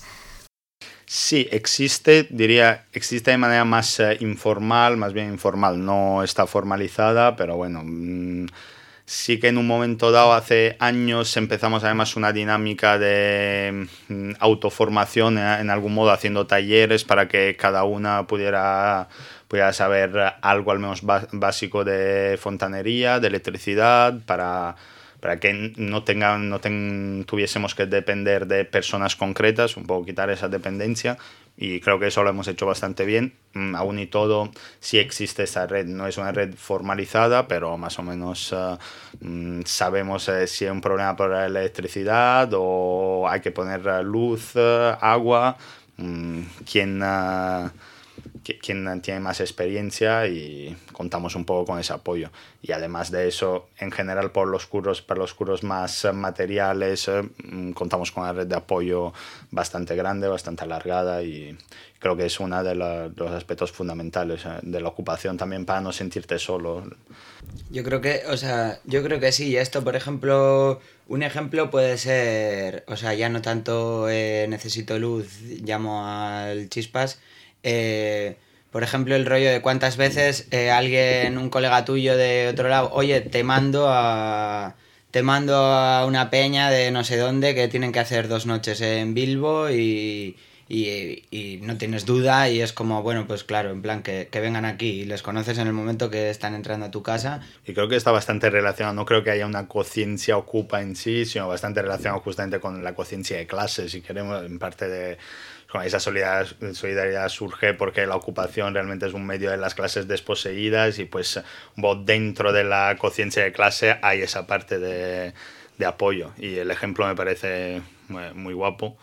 Sí, existe, diría, existe de manera más eh, informal, más bien informal, no está formalizada, pero bueno... Mmm, sí que en un momento dado, hace años, empezamos además una dinámica de mm, autoformación, eh, en algún modo haciendo talleres para que cada una pudiera, pudiera saber algo al menos básico de fontanería, de electricidad, para, para que no, tengan, no ten, tuviésemos que depender de personas concretas, un poco quitar esa dependencia. Y creo que eso lo hemos hecho bastante bien. Mm, aún y todo, sí existe esta red. No es una red formalizada, pero más o menos uh, mm, sabemos uh, si hay un problema por la electricidad o hay que poner uh, luz, uh, agua, mm, quién, uh, quién tiene más experiencia, y contamos un poco con ese apoyo. Y además de eso, en general, por los cursos, para los cursos más uh, materiales, uh, contamos con una red de apoyo bastante grande, bastante alargada, y creo que es uno de, la, de los aspectos fundamentales uh, de la ocupación también, para no sentirte solo. Yo creo que, o sea, yo creo que sí. Esto, por ejemplo, un ejemplo puede ser, o sea, ya no tanto eh, necesito luz, llamo al chispas. Eh, por ejemplo, el rollo de cuántas veces eh, alguien, un colega tuyo de otro lado, oye, te mando a te mando a una peña de no sé dónde que tienen que hacer dos noches en Bilbo y, y, y no tienes duda, y es como, bueno, pues claro, en plan que, que vengan aquí, y les conoces en el momento que están entrando a tu casa. Y creo que está bastante relacionado, no creo que haya una conciencia ocupa en sí, sino bastante relacionado justamente con la conciencia de clase, si queremos, en parte de... Esa solidaridad, solidaridad surge porque la ocupación realmente es un medio de las clases desposeídas, y pues dentro de la conciencia de clase hay esa parte de, de apoyo, y el ejemplo me parece muy, muy guapo,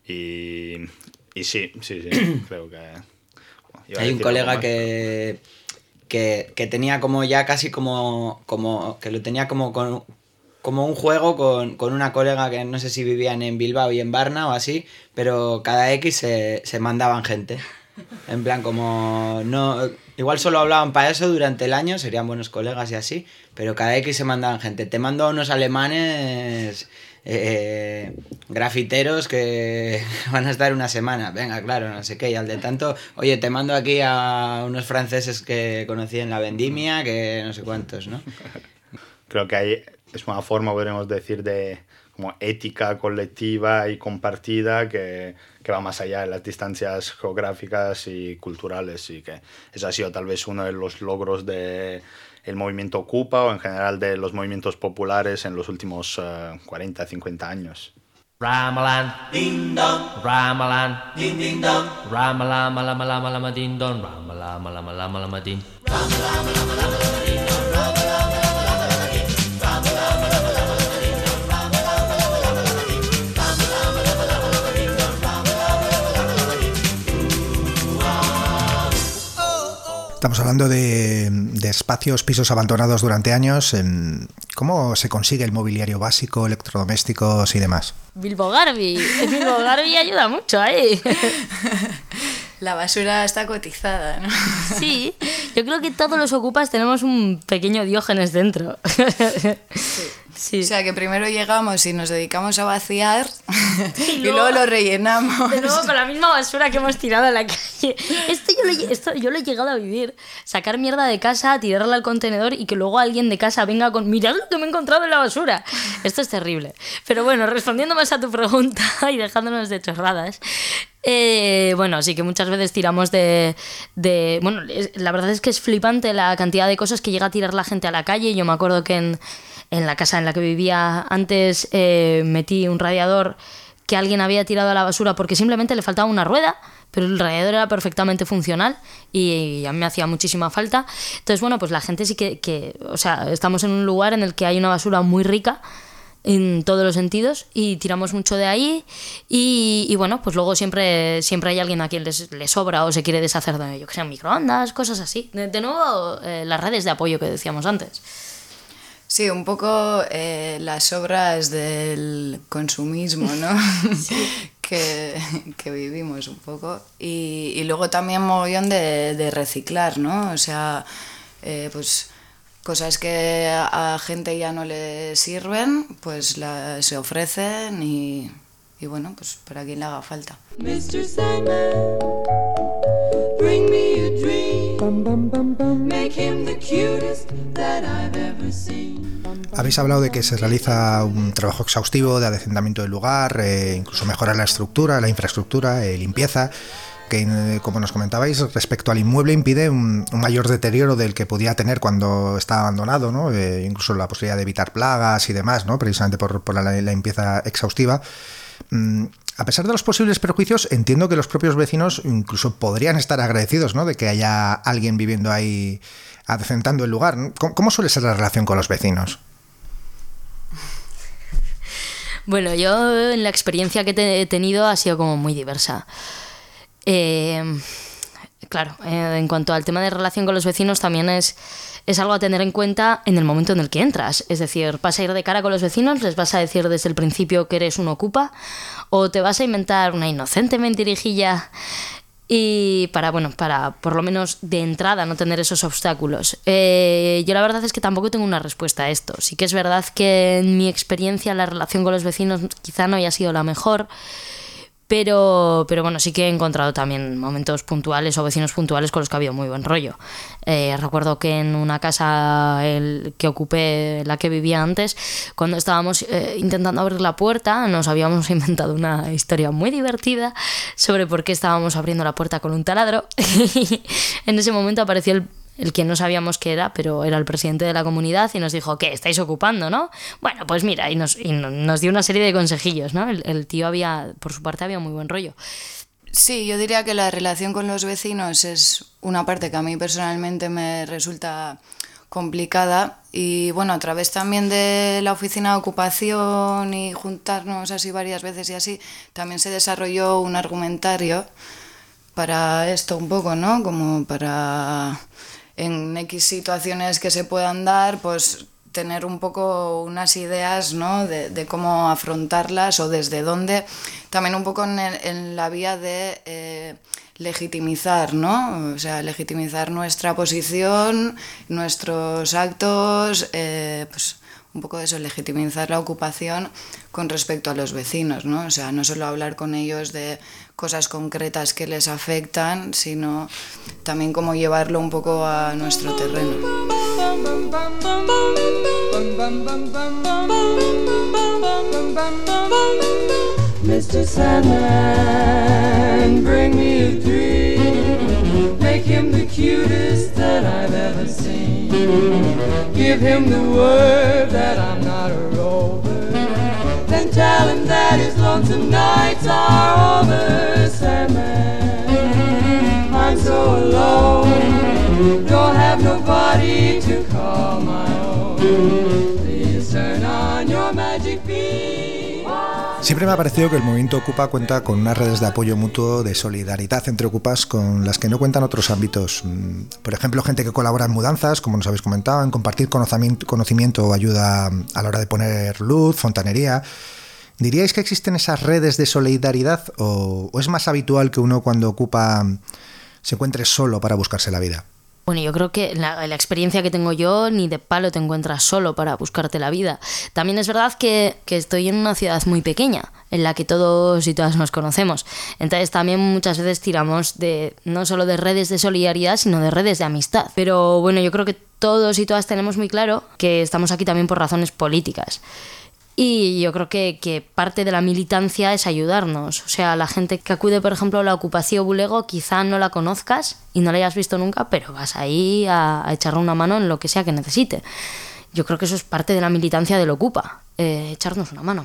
y, y sí, sí, sí, creo que... Hay un colega que, que, que tenía como ya casi como, como que lo tenía como con... como un juego con, con una colega que no sé si vivían en Bilbao y en Varna o así, pero cada X se, se mandaban gente. En plan, como no... Igual solo hablaban para eso durante el año, serían buenos colegas y así, pero cada X se mandaban gente. Te mando a unos alemanes eh, grafiteros que van a estar una semana. Venga, claro, no sé qué. Y al de tanto, oye, te mando aquí a unos franceses que conocí en la vendimia, que no sé cuántos, ¿no? Creo que hay... es una forma, podríamos decir, de como ética colectiva y compartida que, que va más allá de las distancias geográficas y culturales, y que eso ha sido tal vez uno de los logros del movimiento Ocupa, o en general de los movimientos populares en los últimos uh, cuarenta, cincuenta años. Ramalan, ding dong, Ramalan, ding ding dong, Ramalan, malama lama lama ding dong, Ramalan, malama lama lama ding, Ramalan, malama lama lama ding dong, Ramalan. Estamos hablando de, de espacios, pisos abandonados durante años. ¿Cómo se consigue el mobiliario básico, electrodomésticos y demás? Bilbo Garbi. Bilbo Garbi ayuda mucho ahí. La basura está cotizada, ¿no? Sí, yo creo que todos los ocupas tenemos un pequeño Diógenes dentro. Sí. Sí. O sea, que primero llegamos y nos dedicamos a vaciar y luego, y luego lo rellenamos. De nuevo con la misma basura que hemos tirado a la calle. Esto yo, lo, esto yo lo he llegado a vivir. Sacar mierda de casa, tirarla al contenedor y que luego alguien de casa venga con mirad lo que me he encontrado en la basura. Esto es terrible. Pero bueno, respondiendo más a tu pregunta y dejándonos de chorradas. Eh, bueno, sí que muchas veces tiramos de, de... Bueno, es, la verdad es que es flipante la cantidad de cosas que llega a tirar la gente a la calle. Yo me acuerdo que en... En la casa en la que vivía antes eh, metí un radiador que alguien había tirado a la basura porque simplemente le faltaba una rueda, pero el radiador era perfectamente funcional y, y a mí me hacía muchísima falta. Entonces, bueno, pues la gente sí que, que... O sea, estamos en un lugar en el que hay una basura muy rica en todos los sentidos y tiramos mucho de ahí y, y bueno, pues luego siempre, siempre hay alguien a quien les, les sobra o se quiere deshacer de, yo que sé, microondas, cosas así. De, de nuevo, eh, las redes de apoyo que decíamos antes. Sí, un poco eh, las obras del consumismo, ¿no? Sí. que, que vivimos un poco. Y, y luego también mogollón de, de reciclar, ¿no? O sea, eh, pues cosas que a, a gente ya no le sirven, pues la, se ofrecen y, y bueno, pues para quien le haga falta. mister Sandman, bring me a dream. Bum, bum, bum, bum. Make him the cutest that I've ever seen. Habéis hablado de que se realiza un trabajo exhaustivo de adecentamiento del lugar, eh, incluso mejorar la estructura, la infraestructura, eh, limpieza, que eh, como nos comentabais, respecto al inmueble impide un, un mayor deterioro del que podía tener cuando está abandonado, ¿no? Eh, incluso la posibilidad de evitar plagas y demás, ¿no? Precisamente por, por la, la limpieza exhaustiva. Mm, A pesar de los posibles perjuicios, entiendo que los propios vecinos incluso podrían estar agradecidos, ¿no?, de que haya alguien viviendo ahí adecentando el lugar. ¿Cómo, cómo suele ser la relación con los vecinos? Bueno, yo en la experiencia que te he tenido ha sido como muy diversa. Eh, claro, eh, en cuanto al tema de relación con los vecinos también es... es algo a tener en cuenta en el momento en el que entras. Es decir, ¿vas a ir de cara con los vecinos? ¿Les vas a decir desde el principio que eres un ocupa? ¿O te vas a inventar una inocente mentirijilla y para, bueno, para por lo menos de entrada no tener esos obstáculos? Eh, yo la verdad es que tampoco tengo una respuesta a esto. Sí que es verdad que en mi experiencia la relación con los vecinos quizá no haya sido la mejor, Pero, pero bueno, sí que he encontrado también momentos puntuales o vecinos puntuales con los que ha habido muy buen rollo. Eh, recuerdo que en una casa el, que ocupé, la que vivía antes, cuando estábamos eh, intentando abrir la puerta, nos habíamos inventado una historia muy divertida sobre por qué estábamos abriendo la puerta con un taladro. En ese momento apareció el el que no sabíamos qué era, pero era el presidente de la comunidad y nos dijo, ¿qué? ¿Estáis ocupando, no? Bueno, pues mira, y nos, y nos dio una serie de consejillos, ¿no? El, el tío había, por su parte, había muy buen rollo. Sí, yo diría que la relación con los vecinos es una parte que a mí personalmente me resulta complicada y bueno, a través también de la oficina de ocupación y juntarnos así varias veces y así, también se desarrolló un argumentario para esto un poco, ¿no? Como para... en X situaciones que se puedan dar, pues tener un poco unas ideas, ¿no?, de, de cómo afrontarlas o desde dónde, también un poco en, el, en la vía de eh, legitimizar, ¿no? O sea, legitimizar nuestra posición, nuestros actos, eh, pues un poco de eso, legitimizar la ocupación con respecto a los vecinos, ¿no? O sea, no solo hablar con ellos de cosas concretas que les afectan, sino también cómo llevarlo un poco a nuestro terreno. mister Sandman, bring me a dream. Make him the cutest that I've ever seen. Give him the word that I'm not a rover. Then tell him that his lonesome nights are over. Sandman, I'm so alone. Don't have nobody to call my own. Please turn on your magic beam. Siempre me ha parecido que el movimiento Ocupa cuenta con unas redes de apoyo mutuo, de solidaridad entre ocupas con las que no cuentan otros ámbitos. Por ejemplo, gente que colabora en mudanzas, como nos habéis comentado, en compartir conocimiento, conocimiento o ayuda a la hora de poner luz, fontanería. ¿Diríais que existen esas redes de solidaridad o, o es más habitual que uno cuando ocupa se encuentre solo para buscarse la vida? Bueno, yo creo que la, la experiencia que tengo yo, ni de palo te encuentras solo para buscarte la vida. También es verdad que, que estoy en una ciudad muy pequeña, en la que todos y todas nos conocemos. Entonces también muchas veces tiramos de no solo de redes de solidaridad, sino de redes de amistad. Pero bueno, yo creo que todos y todas tenemos muy claro que estamos aquí también por razones políticas. Y yo creo que, que parte de la militancia es ayudarnos. O sea, la gente que acude, por ejemplo, a la ocupación Bulego, quizá no la conozcas y no la hayas visto nunca, pero vas ahí a, a echarle una mano en lo que sea que necesite. Yo creo que eso es parte de la militancia del Ocupa, eh, echarnos una mano.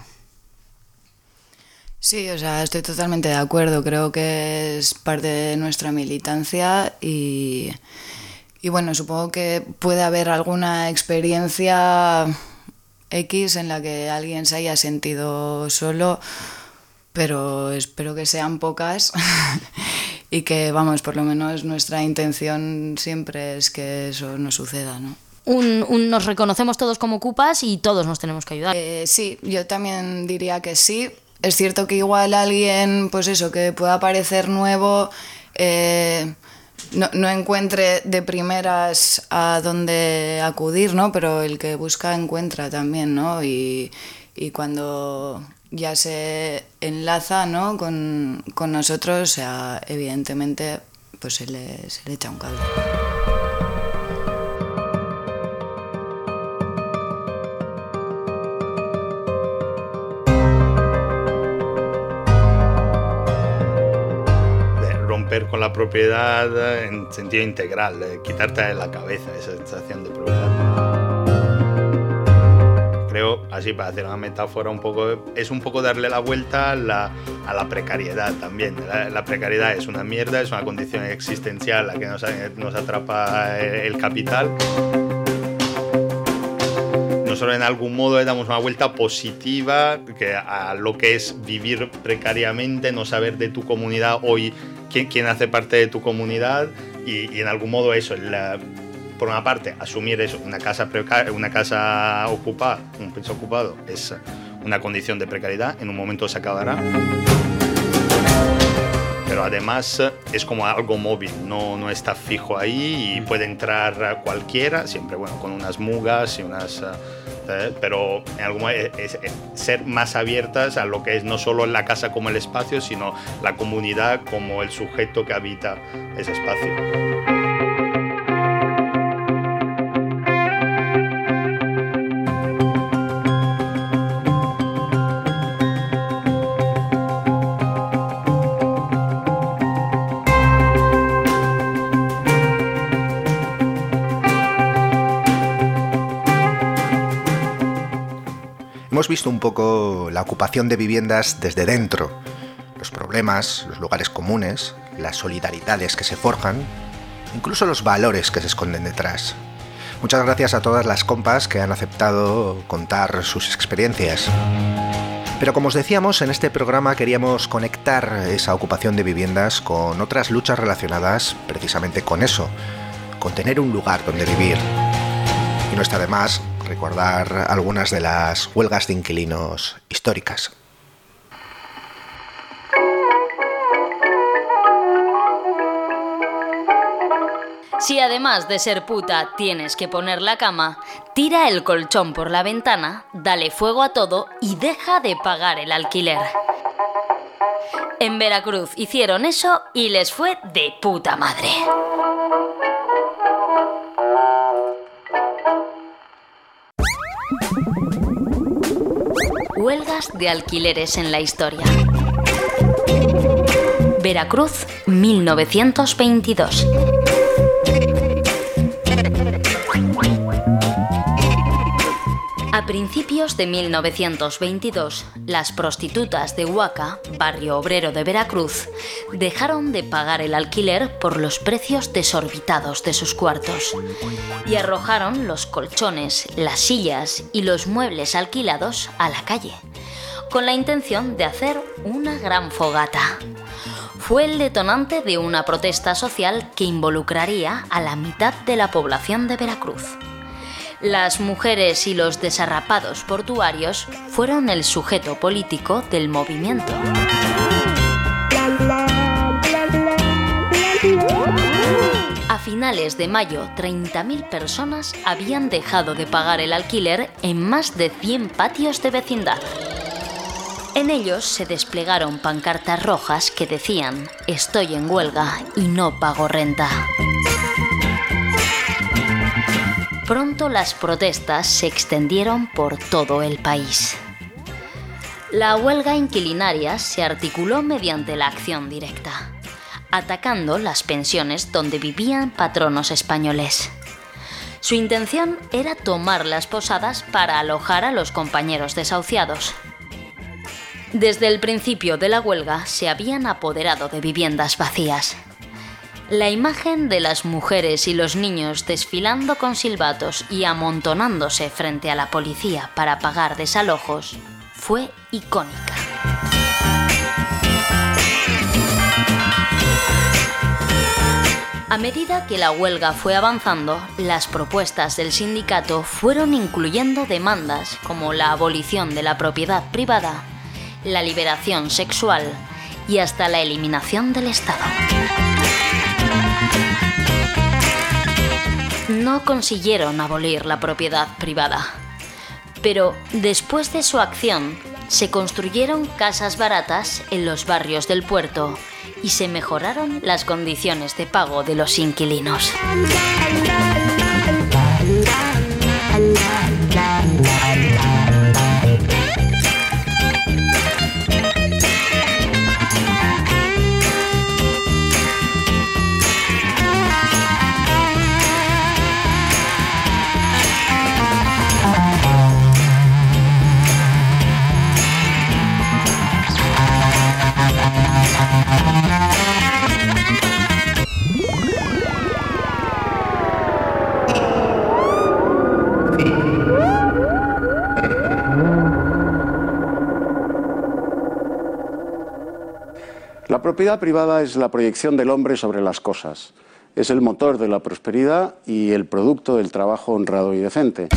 Sí, o sea, estoy totalmente de acuerdo. Creo que es parte de nuestra militancia y, y bueno, supongo que puede haber alguna experiencia X en la que alguien se haya sentido solo, pero espero que sean pocas y que, vamos, por lo menos nuestra intención siempre es que eso no suceda, ¿no? Un, un, nos reconocemos todos como ocupas y todos nos tenemos que ayudar. Eh, sí, yo también diría que sí. Es cierto que igual alguien, pues eso, que pueda parecer nuevo, eh, No, no encuentre de primeras a dónde acudir, ¿no? Pero el que busca encuentra también, ¿no? Y, y cuando ya se enlaza, ¿no? con, con nosotros, o sea, evidentemente, pues se le, se le echa un cable. Con la propiedad en sentido integral, eh, quitarte de la cabeza esa sensación de propiedad. Creo, así para hacer una metáfora un poco, es un poco darle la vuelta a la, a la precariedad también. La, la precariedad es una mierda, es una condición existencial a la que nos, nos atrapa el capital. Nosotros en algún modo le damos una vuelta positiva que a lo que es vivir precariamente, no saber de tu comunidad hoy quién, quién hace parte de tu comunidad y, y en algún modo eso, la, por una parte asumir eso, una casa, precar, una casa ocupada, un piso ocupado es una condición de precariedad, en un momento se acabará. Pero además es como algo móvil, no, no está fijo ahí y puede entrar cualquiera, siempre bueno, con unas mugas y unas... Eh, pero en algún modo es, es, es ser más abiertas a lo que es no solo la casa como el espacio, sino la comunidad como el sujeto que habita ese espacio. Hemos visto un poco la ocupación de viviendas desde dentro, los problemas, los lugares comunes, las solidaridades que se forjan, incluso los valores que se esconden detrás. Muchas gracias a todas las compas que han aceptado contar sus experiencias. Pero como os decíamos, en este programa queríamos conectar esa ocupación de viviendas con otras luchas relacionadas precisamente con eso, con tener un lugar donde vivir. Y no está de más recordar algunas de las huelgas de inquilinos históricas. Si además de ser puta tienes que poner la cama, tira el colchón por la ventana, dale fuego a todo y deja de pagar el alquiler. En Veracruz hicieron eso y les fue de puta madre. Huelgas de alquileres en la historia. Veracruz, mil novecientos veintidós. A principios de mil novecientos veintidós, las prostitutas de Huaca, barrio obrero de Veracruz, dejaron de pagar el alquiler por los precios desorbitados de sus cuartos y arrojaron los colchones, las sillas y los muebles alquilados a la calle, con la intención de hacer una gran fogata. Fue el detonante de una protesta social que involucraría a la mitad de la población de Veracruz. Las mujeres y los desarrapados portuarios fueron el sujeto político del movimiento. A finales de mayo, treinta mil personas habían dejado de pagar el alquiler en más de cien patios de vecindad. En ellos se desplegaron pancartas rojas que decían: «Estoy en huelga y no pago renta». Pronto las protestas se extendieron por todo el país. La huelga inquilinaria se articuló mediante la acción directa, atacando las pensiones donde vivían patronos españoles. Su intención era tomar las posadas para alojar a los compañeros desahuciados. Desde el principio de la huelga se habían apoderado de viviendas vacías. La imagen de las mujeres y los niños desfilando con silbatos y amontonándose frente a la policía para pagar desalojos fue icónica. A medida que la huelga fue avanzando, las propuestas del sindicato fueron incluyendo demandas como la abolición de la propiedad privada, la liberación sexual y hasta la eliminación del Estado. No consiguieron abolir la propiedad privada, pero después de su acción se construyeron casas baratas en los barrios del puerto y se mejoraron las condiciones de pago de los inquilinos. La propiedad privada es la proyección del hombre sobre las cosas. Es el motor de la prosperidad y el producto del trabajo honrado y decente.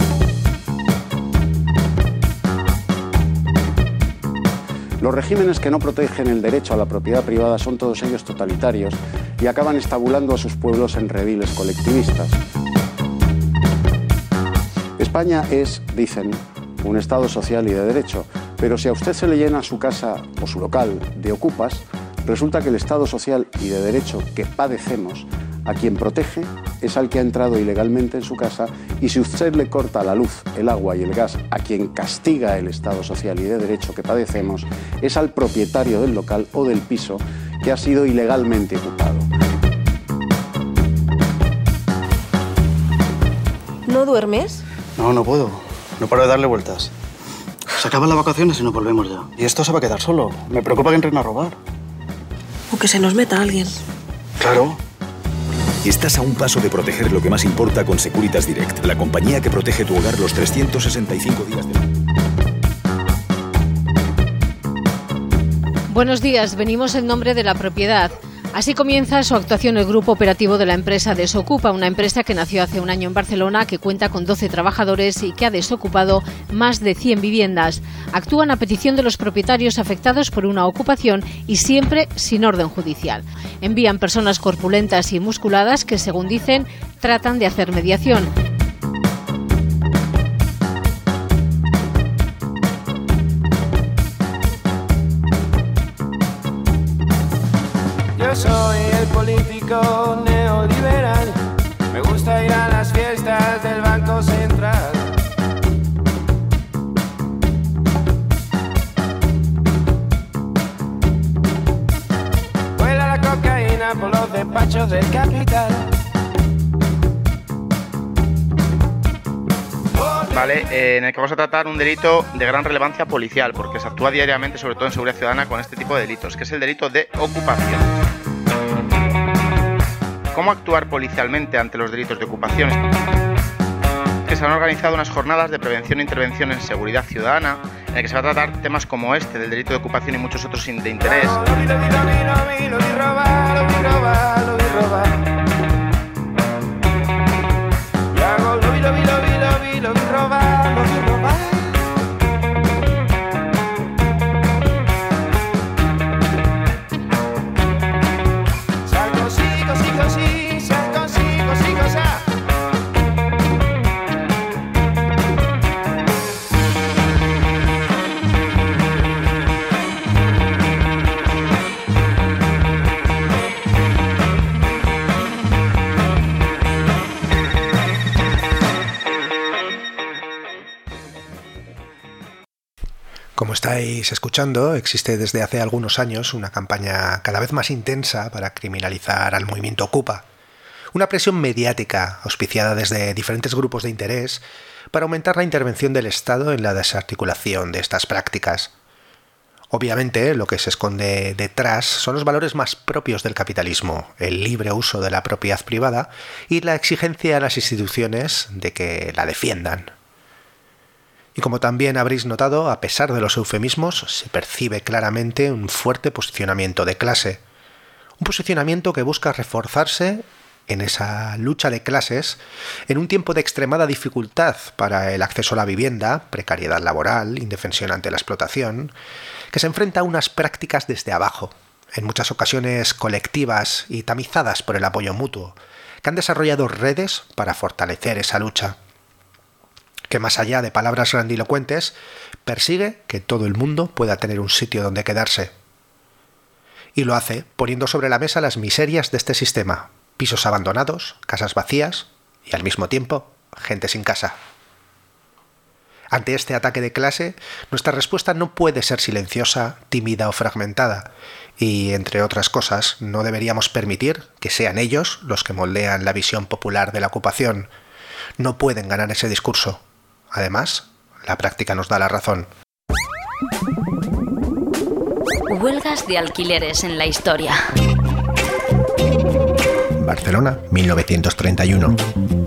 Los regímenes que no protegen el derecho a la propiedad privada son todos ellos totalitarios y acaban estabulando a sus pueblos en rediles colectivistas. España es, dicen, un Estado social y de derecho, pero si a usted se le llena su casa o su local de ocupas, resulta que el Estado social y de derecho que padecemos, a quien protege es al que ha entrado ilegalmente en su casa, y si usted le corta la luz, el agua y el gas a quien castiga el Estado social y de derecho que padecemos, es al propietario del local o del piso que ha sido ilegalmente ocupado. ¿No duermes? No, no puedo. No paro de darle vueltas. Se acaban las vacaciones y nos volvemos ya. Y esto se va a quedar solo. Me preocupa que entren a robar. O que se nos meta alguien. Claro. Estás a un paso de proteger lo que más importa con Securitas Direct, la compañía que protege tu hogar los trescientos sesenta y cinco días del año. Buenos días, venimos en nombre de la propiedad. Así comienza su actuación el grupo operativo de la empresa Desocupa, una empresa que nació hace un año en Barcelona, que cuenta con doce trabajadores y que ha desocupado más de cien viviendas. Actúan a petición de los propietarios afectados por una ocupación y siempre sin orden judicial. Envían personas corpulentas y musculadas que, según dicen, tratan de hacer mediación. Yo soy el político neoliberal, me gusta ir a las fiestas del Banco Central. Huele la cocaína por los despachos del capital. Vale, eh, en el que vamos a tratar un delito de gran relevancia policial, porque se actúa diariamente, sobre todo en seguridad ciudadana, con este tipo de delitos, que es el delito de ocupación. ¿Cómo actuar policialmente ante los delitos de ocupación? Que se han organizado unas jornadas de prevención e intervención en seguridad ciudadana, en el que se va a tratar temas como este, del delito de ocupación y muchos otros de interés. Lo vi, lo vi, lo vi. estáis escuchando, existe desde hace algunos años una campaña cada vez más intensa para criminalizar al movimiento Ocupa. Una presión mediática auspiciada desde diferentes grupos de interés para aumentar la intervención del Estado en la desarticulación de estas prácticas. Obviamente, lo que se esconde detrás son los valores más propios del capitalismo, el libre uso de la propiedad privada y la exigencia a las instituciones de que la defiendan. Y como también habréis notado, a pesar de los eufemismos, se percibe claramente un fuerte posicionamiento de clase. Un posicionamiento que busca reforzarse en esa lucha de clases en un tiempo de extremada dificultad para el acceso a la vivienda, precariedad laboral, indefensión ante la explotación, que se enfrenta a unas prácticas desde abajo, en muchas ocasiones colectivas y tamizadas por el apoyo mutuo, que han desarrollado redes para fortalecer esa lucha, que más allá de palabras grandilocuentes, persigue que todo el mundo pueda tener un sitio donde quedarse. Y lo hace poniendo sobre la mesa las miserias de este sistema, pisos abandonados, casas vacías y al mismo tiempo gente sin casa. Ante este ataque de clase, nuestra respuesta no puede ser silenciosa, tímida o fragmentada, y, entre otras cosas, no deberíamos permitir que sean ellos los que moldean la visión popular de la ocupación. No pueden ganar ese discurso. Además, la práctica nos da la razón. Huelgas de alquileres en la historia. Barcelona, mil novecientos treinta y uno.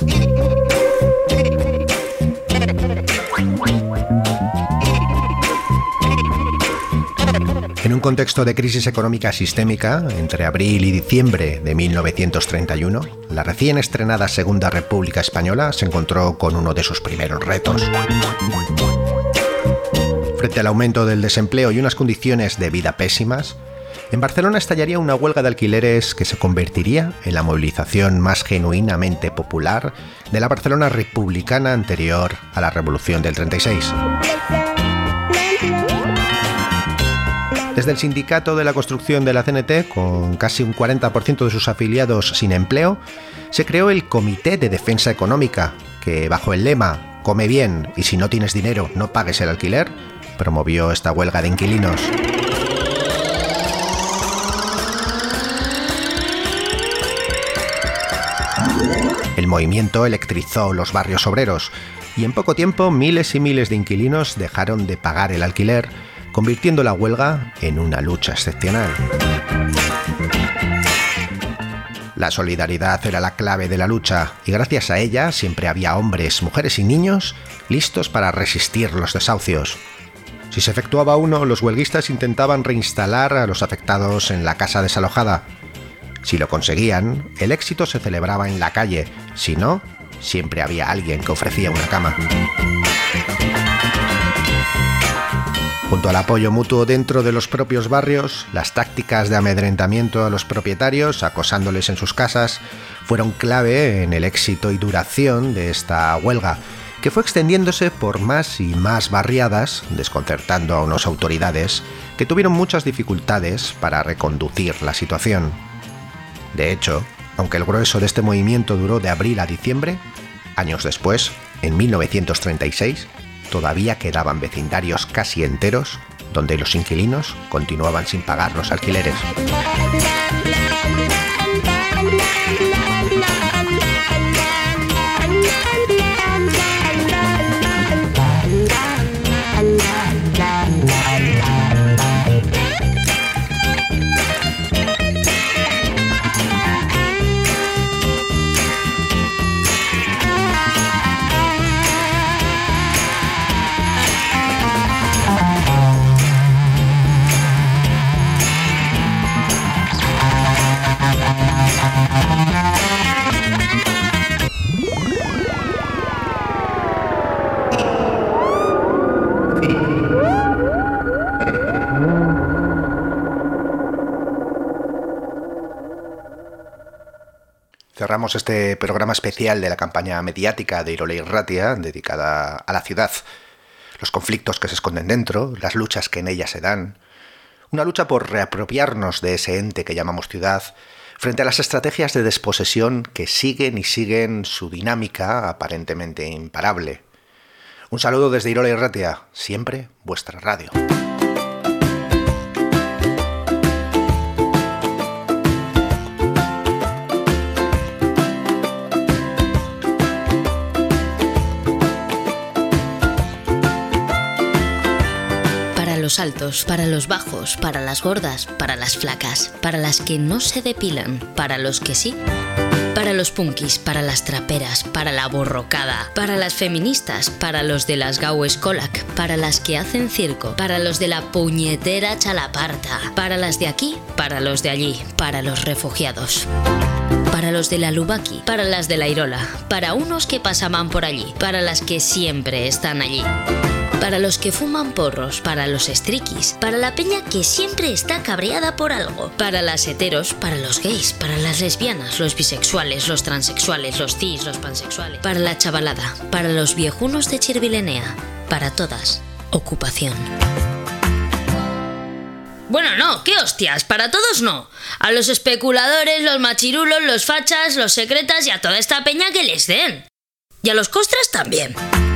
En un contexto de crisis económica sistémica, entre abril y diciembre de mil novecientos treinta y uno, la recién estrenada Segunda República Española se encontró con uno de sus primeros retos. Frente al aumento del desempleo y unas condiciones de vida pésimas, en Barcelona estallaría una huelga de alquileres que se convertiría en la movilización más genuinamente popular de la Barcelona republicana anterior a la Revolución del treinta y seis. Desde el Sindicato de la Construcción de la C N T, con casi un cuarenta por ciento de sus afiliados sin empleo, se creó el Comité de Defensa Económica, que bajo el lema «Come bien y si no tienes dinero no pagues el alquiler», promovió esta huelga de inquilinos. El movimiento electrizó los barrios obreros y en poco tiempo miles y miles de inquilinos dejaron de pagar el alquiler, convirtiendo la huelga en una lucha excepcional. La solidaridad era la clave de la lucha y gracias a ella siempre había hombres, mujeres y niños listos para resistir los desahucios. Si se efectuaba uno, los huelguistas intentaban reinstalar a los afectados en la casa desalojada. Si lo conseguían, el éxito se celebraba en la calle. Si no, siempre había alguien que ofrecía una cama. Junto al apoyo mutuo dentro de los propios barrios, las tácticas de amedrentamiento a los propietarios, acosándoles en sus casas, fueron clave en el éxito y duración de esta huelga, que fue extendiéndose por más y más barriadas, desconcertando a unas autoridades que tuvieron muchas dificultades para reconducir la situación. De hecho, aunque el grueso de este movimiento duró de abril a diciembre, años después, en mil novecientos treinta y seis, todavía quedaban vecindarios casi enteros donde los inquilinos continuaban sin pagar los alquileres. Cerramos este programa especial de la campaña mediática de Irola Irratia, dedicada a la ciudad, los conflictos que se esconden dentro, las luchas que en ella se dan, una lucha por reapropiarnos de ese ente que llamamos ciudad, frente a las estrategias de desposesión que siguen y siguen su dinámica aparentemente imparable. Un saludo desde Irola Irratia, siempre vuestra radio. altos, para los bajos, para las gordas, para las flacas, para las que no se depilan, para los que sí. Para los punkis, para las traperas, para la borrocada, para las feministas, para los de las gaues colac, para las que hacen circo, para los de la puñetera chalaparta, para las de aquí, para los de allí, para los refugiados. Para los de la Lubaki, para las de la Irola, para unos que pasaban por allí, para las que siempre están allí. Para los que fuman porros, para los estriquis, para la peña que siempre está cabreada por algo, para las heteros, para los gays, para las lesbianas, los bisexuales, los transexuales, los cis, los pansexuales, para la chavalada, para los viejunos de Chirvilenea, para todas, ocupación. Bueno, no, ¿qué hostias? Para todos no. A los especuladores, los machirulos, los fachas, los secretas y a toda esta peña que les den. Y a los costras también.